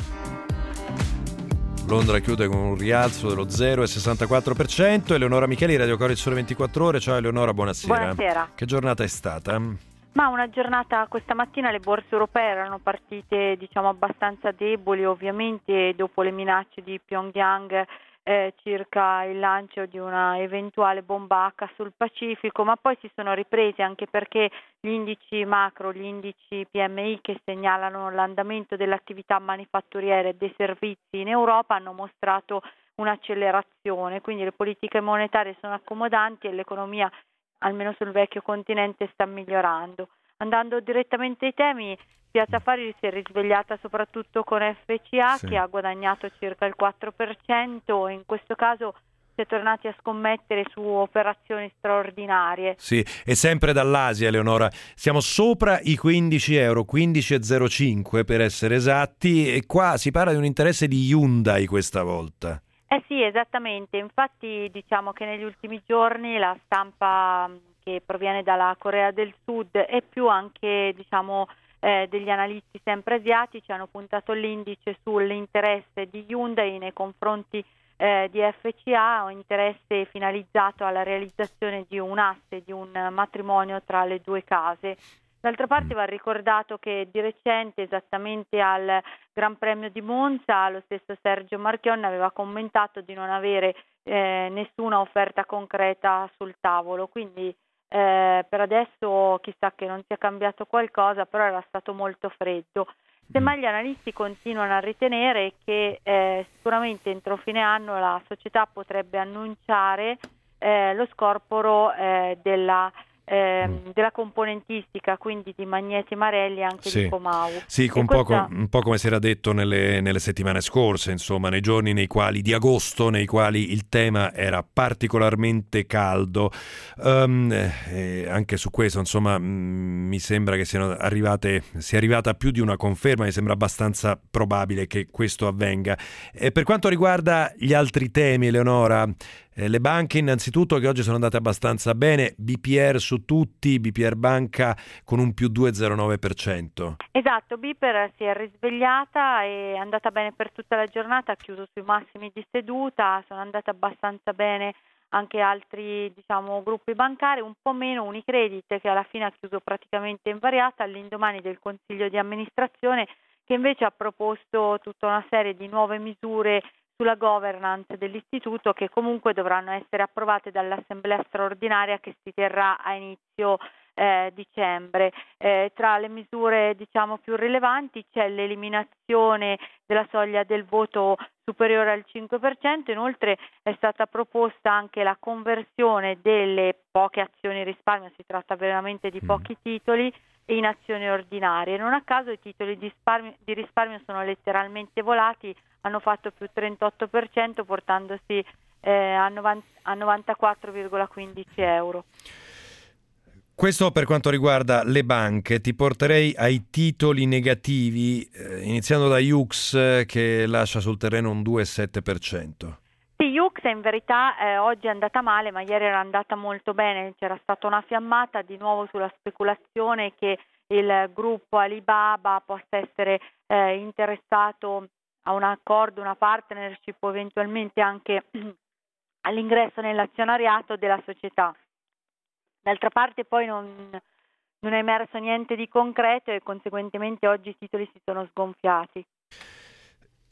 Londra chiude con un rialzo dello zero virgola sessantaquattro per cento. Eleonora Micheli, Radio Cora, il Sole ventiquattro Ore. Ciao Eleonora, buonasera. Buonasera. Che giornata è stata? Ma una giornata, questa mattina le borse europee erano partite diciamo abbastanza deboli, ovviamente dopo le minacce di Pyongyang Eh, circa il lancio di una eventuale bomba H sul Pacifico, ma poi si sono ripresi anche perché gli indici macro, gli indici P M I che segnalano l'andamento dell'attività manifatturiera e dei servizi in Europa hanno mostrato un'accelerazione, quindi le politiche monetarie sono accomodanti e l'economia, almeno sul vecchio continente, sta migliorando. Andando direttamente ai temi, Piazza Affari si è risvegliata soprattutto con F C A sì. che ha guadagnato circa il quattro per cento, e in questo caso si è tornati a scommettere su operazioni straordinarie. Sì, e sempre dall'Asia, Eleonora, siamo sopra i quindici euro, quindici virgola zero cinque per essere esatti, e qua si parla di un interesse di Hyundai questa volta. Eh sì, esattamente, infatti diciamo che negli ultimi giorni la stampa che proviene dalla Corea del Sud e più anche diciamo Eh, degli analisti sempre asiatici hanno puntato l'indice sull'interesse di Hyundai nei confronti eh, di F C A, un interesse finalizzato alla realizzazione di un asse, di un matrimonio tra le due case. D'altra parte va ricordato che di recente, esattamente al Gran Premio di Monza, lo stesso Sergio Marchionne aveva commentato di non avere eh, nessuna offerta concreta sul tavolo, quindi Eh, per adesso chissà che non sia cambiato qualcosa, però era stato molto freddo. Semmai gli analisti continuano a ritenere che eh, sicuramente entro fine anno la società potrebbe annunciare eh, lo scorporo eh, della Eh, della componentistica, quindi di Magneti Marelli e anche sì. di Comau. Sì, un, questa... po com- un po' come si era detto nelle, nelle settimane scorse, insomma, nei giorni nei quali di agosto, nei quali il tema era particolarmente caldo. Um, eh, anche su questo, insomma, mh, mi sembra che siano arrivate, sia arrivata più di una conferma, mi sembra abbastanza probabile che questo avvenga. E per quanto riguarda gli altri temi, Eleonora, Eh, le banche innanzitutto che oggi sono andate abbastanza bene, B P R su tutti, B P R Banca con un più due virgola zero nove per cento. Esatto, B P R si è risvegliata, è andata bene per tutta la giornata, ha chiuso sui massimi di seduta, sono andate abbastanza bene anche altri diciamo gruppi bancari, un po' meno Unicredit che alla fine ha chiuso praticamente invariata all'indomani del Consiglio di amministrazione, che invece ha proposto tutta una serie di nuove misure sulla governance dell'istituto che comunque dovranno essere approvate dall'assemblea straordinaria che si terrà a inizio eh, dicembre. Eh, tra le misure diciamo più rilevanti c'è l'eliminazione della soglia del voto superiore al cinque per cento, inoltre è stata proposta anche la conversione delle poche azioni risparmio, si tratta veramente di pochi titoli, in azioni ordinarie. Non a caso i titoli di risparmio, di risparmio sono letteralmente volati, hanno fatto più trentotto per cento portandosi eh, a, novanta, a novantaquattro virgola quindici euro. Questo per quanto riguarda le banche. Ti porterei ai titoli negativi, eh, iniziando da Yux eh, che lascia sul terreno un due virgola sette per cento. Sì, Yux in verità eh, oggi è andata male, ma ieri era andata molto bene, c'era stata una fiammata di nuovo sulla speculazione che il gruppo Alibaba possa essere eh, interessato a un accordo, una partnership o eventualmente anche all'ingresso nell'azionariato della società. D'altra parte poi non, non è emerso niente di concreto e conseguentemente oggi i titoli si sono sgonfiati.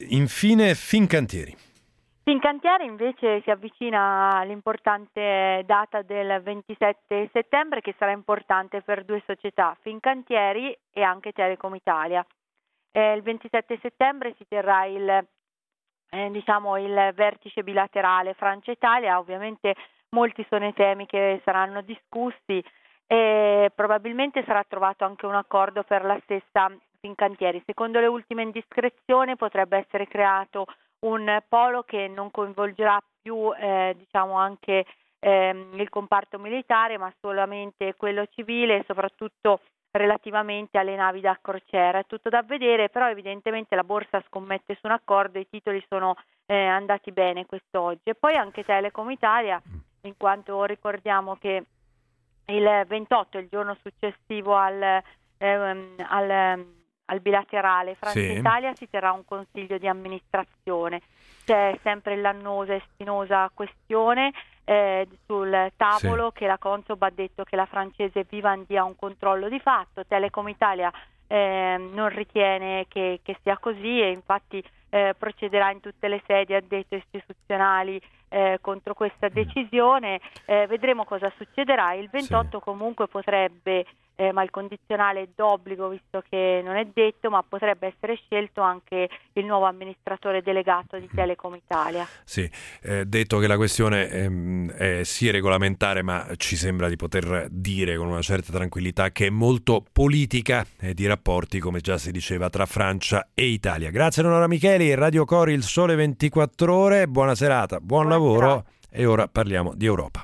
infine Fincantieri. Fincantieri invece si avvicina all'importante data del ventisette settembre, che sarà importante per due società, Fincantieri e anche Telecom Italia. Eh, il ventisette settembre si terrà il, eh, diciamo, il vertice bilaterale Francia-Italia. Ovviamente molti sono i temi che saranno discussi e probabilmente sarà trovato anche un accordo per la stessa Fincantieri. Secondo le ultime indiscrezioni potrebbe essere creato un polo che non coinvolgerà più eh, diciamo anche ehm, il comparto militare, ma solamente quello civile e soprattutto relativamente alle navi da crociera. È tutto da vedere, però evidentemente la borsa scommette su un accordo, i titoli sono eh, andati bene quest'oggi. E poi anche Telecom Italia, in quanto ricordiamo che il ventotto, il giorno successivo al, ehm, al, al bilaterale Francia-Italia, sì, si terrà un consiglio di amministrazione. C'è sempre l'annosa e spinosa questione eh, sul tavolo, sì, che la Consob ha detto che la francese Vivendi ha un controllo di fatto. Telecom Italia eh, non ritiene che, che sia così e infatti eh, procederà in tutte le sedi, ha detto, istituzionali eh, contro questa decisione. Eh, vedremo cosa succederà. Il ventotto sì, comunque potrebbe, eh, ma il condizionale è d'obbligo visto che non è detto, ma potrebbe essere scelto anche il nuovo amministratore delegato di Telecom Italia. Sì, eh, detto che la questione ehm, è sì regolamentare, ma ci sembra di poter dire con una certa tranquillità che è molto politica e di rapporti, come già si diceva, tra Francia e Italia. Grazie Eleonora Micheli, Radio Cori, Il Sole ventiquattro Ore, buona serata, buon buona lavoro serata. E ora parliamo di Europa.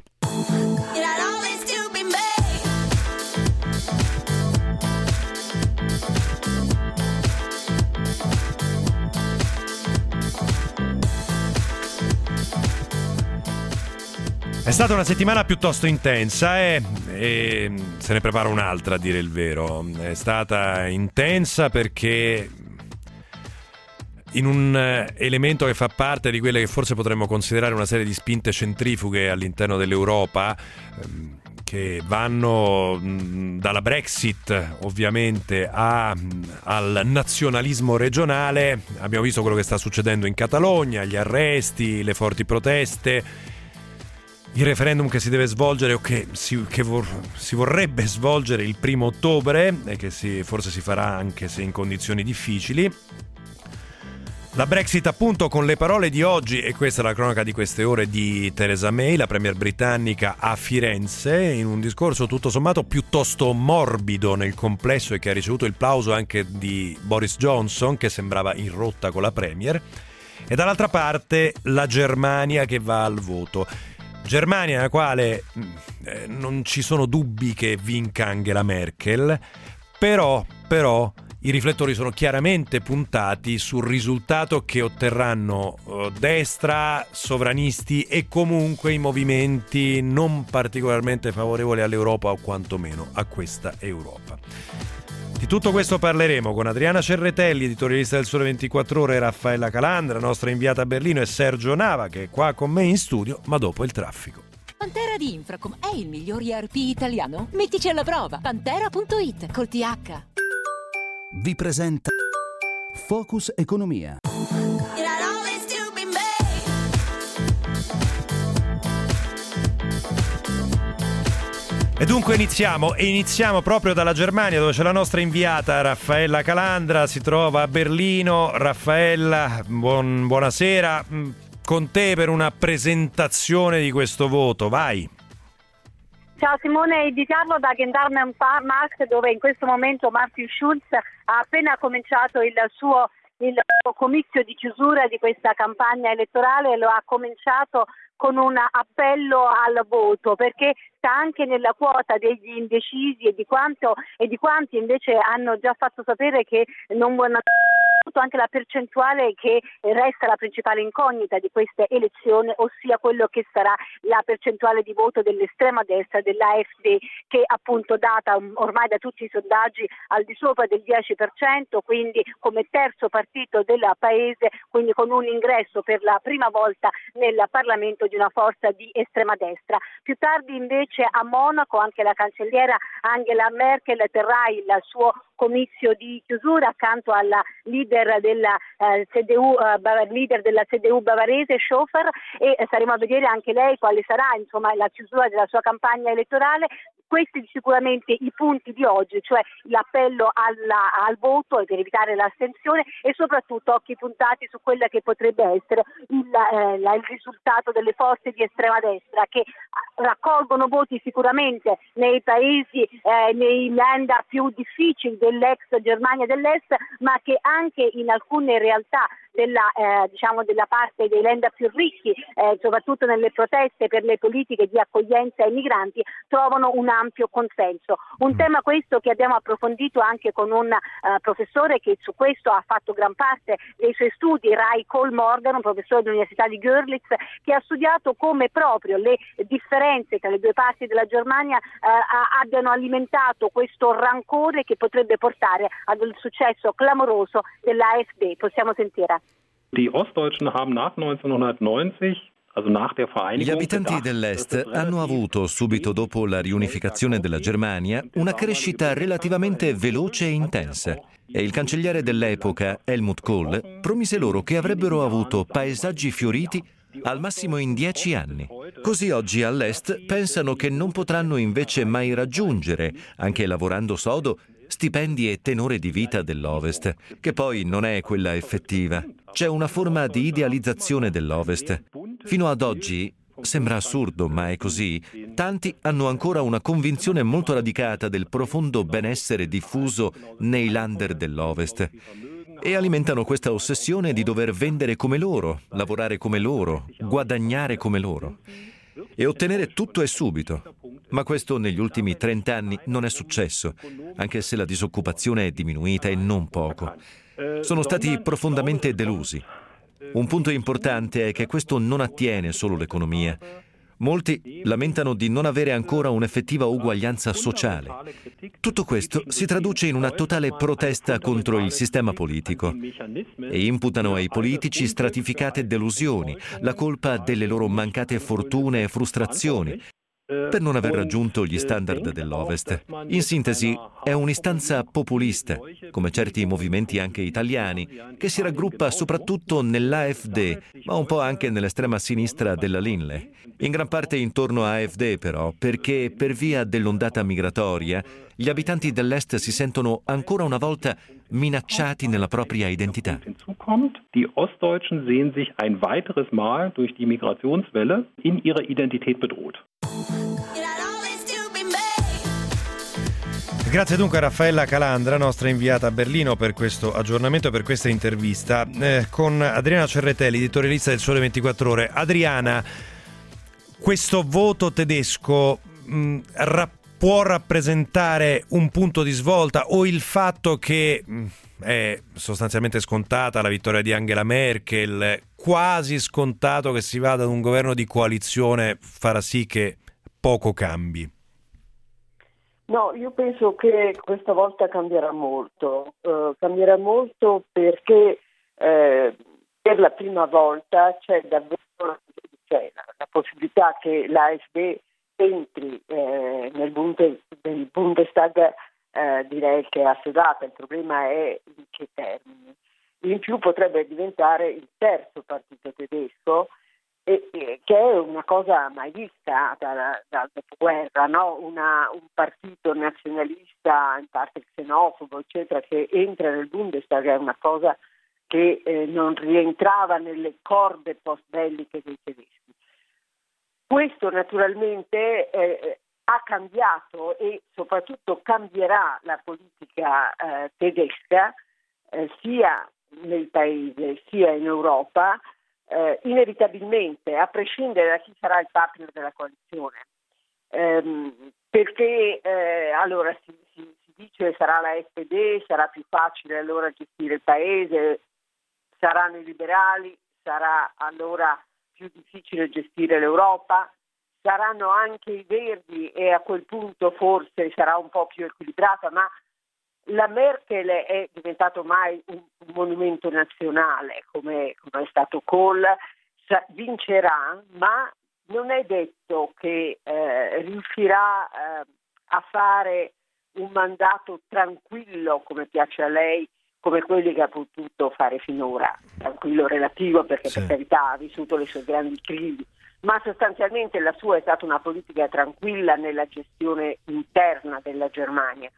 È stata una settimana piuttosto intensa eh? E se ne prepara un'altra, a dire il vero. È stata intensa perché in un elemento che fa parte di quelle che forse potremmo considerare una serie di spinte centrifughe all'interno dell'Europa, che vanno dalla Brexit ovviamente a, al nazionalismo regionale. Abbiamo visto quello che sta succedendo in Catalogna, gli arresti, le forti proteste, il referendum che si deve svolgere o che si, che vor, si vorrebbe svolgere il primo ottobre e che si, forse si farà anche se in condizioni difficili. La Brexit, appunto, con le parole di oggi, e questa è la cronaca di queste ore, di Theresa May, la premier britannica, a Firenze, in un discorso tutto sommato piuttosto morbido nel complesso e che ha ricevuto il plauso anche di Boris Johnson, che sembrava in rotta con la premier, e dall'altra parte la Germania che va al voto. Germania nella quale eh, non ci sono dubbi che vinca Angela Merkel, però, però i riflettori sono chiaramente puntati sul risultato che otterranno uh, destra, sovranisti e comunque i movimenti non particolarmente favorevoli all'Europa o quantomeno a questa Europa. Di tutto questo parleremo con Adriana Cerretelli, editorialista del Sole ventiquattro Ore, Raffaella Calandra, nostra inviata a Berlino, e Sergio Nava, che è qua con me in studio, ma dopo il traffico. Pantera di Infracom è il miglior E R P italiano? Mettici alla prova. Pantera punto it col T H. Vi presenta Focus Economia. E dunque iniziamo, e iniziamo proprio dalla Germania, dove c'è la nostra inviata Raffaella Calandra, si trova a Berlino. Raffaella, buon, buonasera, con te per una presentazione di questo voto, vai. Ciao Simone, di Carlo da Gendarmenmarkt, dove in questo momento Martin Schulz ha appena cominciato il suo il comizio di chiusura di questa campagna elettorale, lo ha cominciato con un appello al voto, perché sta anche nella quota degli indecisi e di quanto e di quanti invece hanno già fatto sapere che non vogliono, anche la percentuale che resta la principale incognita di queste elezioni, ossia quello che sarà la percentuale di voto dell'estrema destra, dell'A F D, che appunto data ormai da tutti i sondaggi al di sopra del dieci per cento, quindi come terzo partito del paese, quindi con un ingresso per la prima volta nel Parlamento di una forza di estrema destra. Più tardi invece a Monaco anche la cancelliera Angela Merkel terrà il suo comizio di chiusura accanto alla leader leader della eh, C D U, eh, leader della C D U bavarese, Schofer, e eh, staremo a vedere anche lei quale sarà insomma la chiusura della sua campagna elettorale. Questi sicuramente i punti di oggi, cioè l'appello alla, al voto e per evitare l'astensione, e soprattutto occhi puntati su quella che potrebbe essere il, eh, il risultato delle forze di estrema destra, che raccolgono voti sicuramente nei paesi, eh, nei land più difficili dell'ex Germania dell'Est, ma che anche in alcune realtà della, eh, diciamo della parte dei land più ricchi, eh, soprattutto nelle proteste per le politiche di accoglienza ai migranti, trovano un ampio consenso. Un tema questo che abbiamo approfondito anche con un uh, professore che su questo ha fatto gran parte dei suoi studi, Ray Cole Morgan, un professore dell'Università di Görlitz, che ha studiato come proprio le differenze tra le due parti della Germania uh, abbiano alimentato questo rancore che potrebbe portare ad un successo clamoroso dell'A F D. Possiamo sentire. Die Ostdeutschen haben nach neunzehnhundertneunzig, also nach der Vereinigung, gli abitanti dell'Est hanno avuto, subito dopo la riunificazione della Germania, una crescita relativamente veloce e intensa. E il cancelliere dell'epoca, Helmut Kohl, promise loro che avrebbero avuto paesaggi fioriti al massimo in dieci anni. Così oggi all'Est pensano che non potranno invece mai raggiungere, anche lavorando sodo, stipendi e tenore di vita dell'Ovest, che poi non è quella effettiva. C'è una forma di idealizzazione dell'Ovest. Fino ad oggi, sembra assurdo, ma è così, tanti hanno ancora una convinzione molto radicata del profondo benessere diffuso nei lander dell'Ovest e alimentano questa ossessione di dover vendere come loro, lavorare come loro, guadagnare come loro e ottenere tutto e subito. Ma questo negli ultimi trent'anni non è successo, anche se la disoccupazione è diminuita e non poco. Sono stati profondamente delusi. Un punto importante è che questo non attiene solo l'economia. Molti lamentano di non avere ancora un'effettiva uguaglianza sociale. Tutto questo si traduce in una totale protesta contro il sistema politico e imputano ai politici stratificate delusioni, la colpa delle loro mancate fortune e frustrazioni per non aver raggiunto gli standard dell'Ovest. In sintesi, è un'istanza populista, come certi movimenti anche italiani, che si raggruppa soprattutto nell'A F D, ma un po' anche nell'estrema sinistra della Linle. In gran parte intorno a A F D, però, perché per via dell'ondata migratoria, gli abitanti dell'Est si sentono ancora una volta minacciati nella propria identità. Die Ostdeutschen sehen sich ein weiteres Mal durch die Migrationswelle in ihrer Identität bedroht. Grazie dunque a Raffaella Calandra, nostra inviata a Berlino, per questo aggiornamento e per questa intervista eh, con Adriana Cerretelli, editorialista del Sole ventiquattro Ore. Adriana, questo voto tedesco mh, ra- può rappresentare un punto di svolta, o il fatto che mh, è sostanzialmente scontata la vittoria di Angela Merkel, quasi scontato che si vada ad un governo di coalizione, farà sì che poco cambi? No, io penso che questa volta cambierà molto, uh, cambierà molto perché eh, per la prima volta c'è davvero c'è la, la possibilità che l'A F D entri eh, nel, Bundes, nel Bundestag, eh, direi che è assodata, il problema è in che termini. In più potrebbe diventare il terzo partito tedesco, E, e, che è una cosa mai vista dal da dopoguerra, no? Una, un partito nazionalista, in parte xenofobo, eccetera, che entra nel Bundestag è una cosa che eh, non rientrava nelle corde post-belliche dei tedeschi. Questo naturalmente eh, ha cambiato e soprattutto cambierà la politica eh, tedesca eh, sia nel paese sia in Europa, Eh, inevitabilmente, a prescindere da chi sarà il partner della coalizione, ehm, perché eh, allora si, si, si dice sarà la S P D, sarà più facile allora gestire il paese, saranno i liberali, sarà allora più difficile gestire l'Europa, saranno anche i verdi e a quel punto forse sarà un po' più equilibrata, ma la Merkel è diventato ormai un, un monumento nazionale, come, come è stato Kohl, sa, vincerà, ma non è detto che eh, riuscirà eh, a fare un mandato tranquillo, come piace a lei, come quelli che ha potuto fare finora, tranquillo relativo perché sì. per carità ha vissuto le sue grandi crisi, ma sostanzialmente la sua è stata una politica tranquilla nella gestione interna della Germania.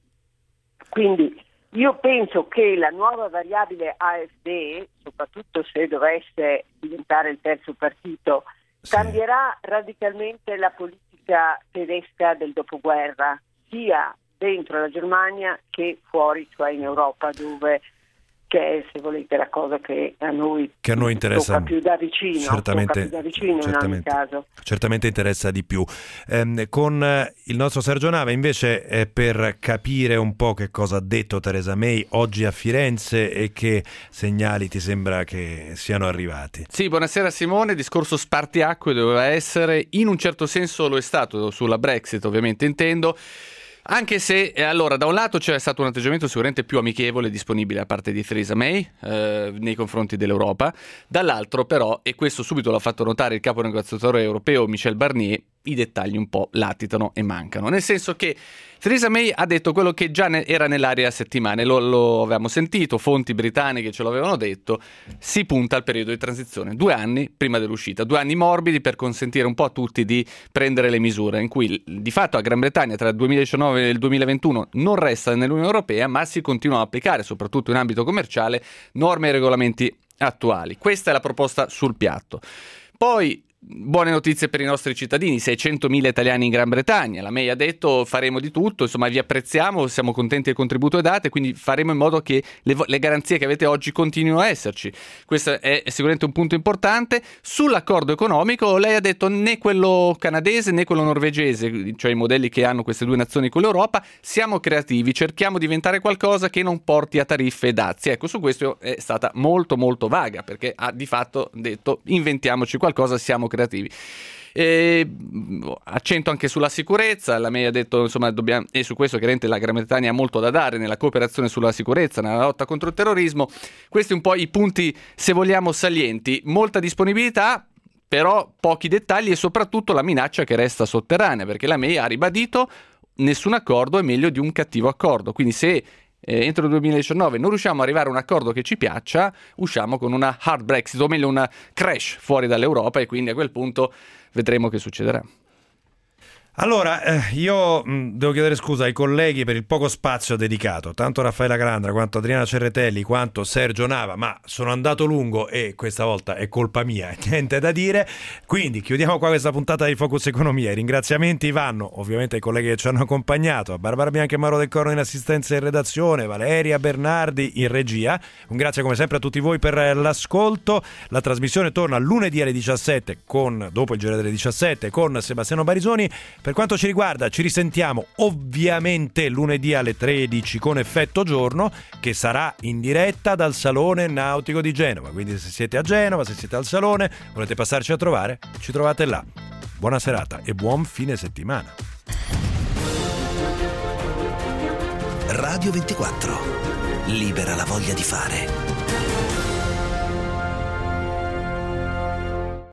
Quindi io penso che la nuova variabile A F D, soprattutto se dovesse diventare il terzo partito, sì. cambierà radicalmente la politica tedesca del dopoguerra, sia dentro la Germania che fuori, cioè in Europa, dove che è, se volete, la cosa che a noi, che a noi interessa più da vicino, certamente, più da vicino certamente, in ogni caso. Certamente interessa di più. Eh, con il nostro Sergio Nava invece è per capire un po' che cosa ha detto Theresa May oggi a Firenze e che segnali ti sembra che siano arrivati. Sì, buonasera Simone, discorso spartiacque doveva essere, in un certo senso lo è stato, sulla Brexit ovviamente intendo. Anche se, allora, da un lato c'è stato un atteggiamento sicuramente più amichevole e disponibile da parte di Theresa May eh, nei confronti dell'Europa, dall'altro però, e questo subito l'ha fatto notare il capo negoziatore europeo Michel Barnier, i dettagli un po' latitano e mancano, nel senso che Theresa May ha detto quello che già ne- era nell'aria a settimane, lo, lo avevamo sentito, fonti britanniche ce l'avevano detto, si punta al periodo di transizione, due anni prima dell'uscita, due anni morbidi per consentire un po' a tutti di prendere le misure, in cui di fatto a Gran Bretagna tra il duemiladiciannove e il duemilaventuno non resta nell'Unione Europea, ma si continuano a applicare, soprattutto in ambito commerciale, norme e regolamenti attuali. Questa è la proposta sul piatto. Poi buone notizie per i nostri cittadini, seicentomila italiani in Gran Bretagna. La May ha detto faremo di tutto, insomma vi apprezziamo, siamo contenti del contributo che date, quindi faremo in modo che le, le garanzie che avete oggi continuino a esserci. Questo è, è sicuramente un punto importante. Sull'accordo economico lei ha detto né quello canadese né quello norvegese, cioè i modelli che hanno queste due nazioni con l'Europa, siamo creativi, cerchiamo di inventare qualcosa che non porti a tariffe e dazi. Ecco, su questo è stata molto molto vaga, perché ha di fatto detto inventiamoci qualcosa, siamo creativi. E, accento anche sulla sicurezza, la May ha detto insomma dobbiamo, e su questo chiaramente la Gran Bretagna ha molto da dare nella cooperazione sulla sicurezza, nella lotta contro il terrorismo. Questi un po' i punti, se vogliamo, salienti. Molta disponibilità, però pochi dettagli e soprattutto la minaccia che resta sotterranea, perché la May ha ribadito nessun accordo è meglio di un cattivo accordo, quindi se Eh, entro il duemiladiciannove non riusciamo ad arrivare a un accordo che ci piaccia, usciamo con una hard Brexit, o meglio una crash fuori dall'Europa, e quindi a quel punto vedremo che succederà. Allora, eh, io mh, devo chiedere scusa ai colleghi per il poco spazio dedicato, tanto Raffaella Calandra quanto Adriana Cerretelli quanto Sergio Nava, ma sono andato lungo e questa volta è colpa mia, niente da dire, quindi chiudiamo qua questa puntata di Focus Economia. I ringraziamenti vanno ovviamente ai colleghi che ci hanno accompagnato, a Barbara Bianchi e Mauro Del Corno in assistenza e in redazione, Valeria Bernardi in regia. Un grazie come sempre a tutti voi per l'ascolto. La trasmissione torna lunedì alle diciassette con, dopo il giro delle diciassette, con Sebastiano Barisoni. Per quanto ci riguarda ci risentiamo ovviamente lunedì alle tredici con Effetto Giorno, che sarà in diretta dal Salone Nautico di Genova, quindi se siete a Genova, se siete al Salone, volete passarci a trovare, ci trovate là. Buona serata e buon fine settimana. Radio ventiquattro, libera la voglia di fare.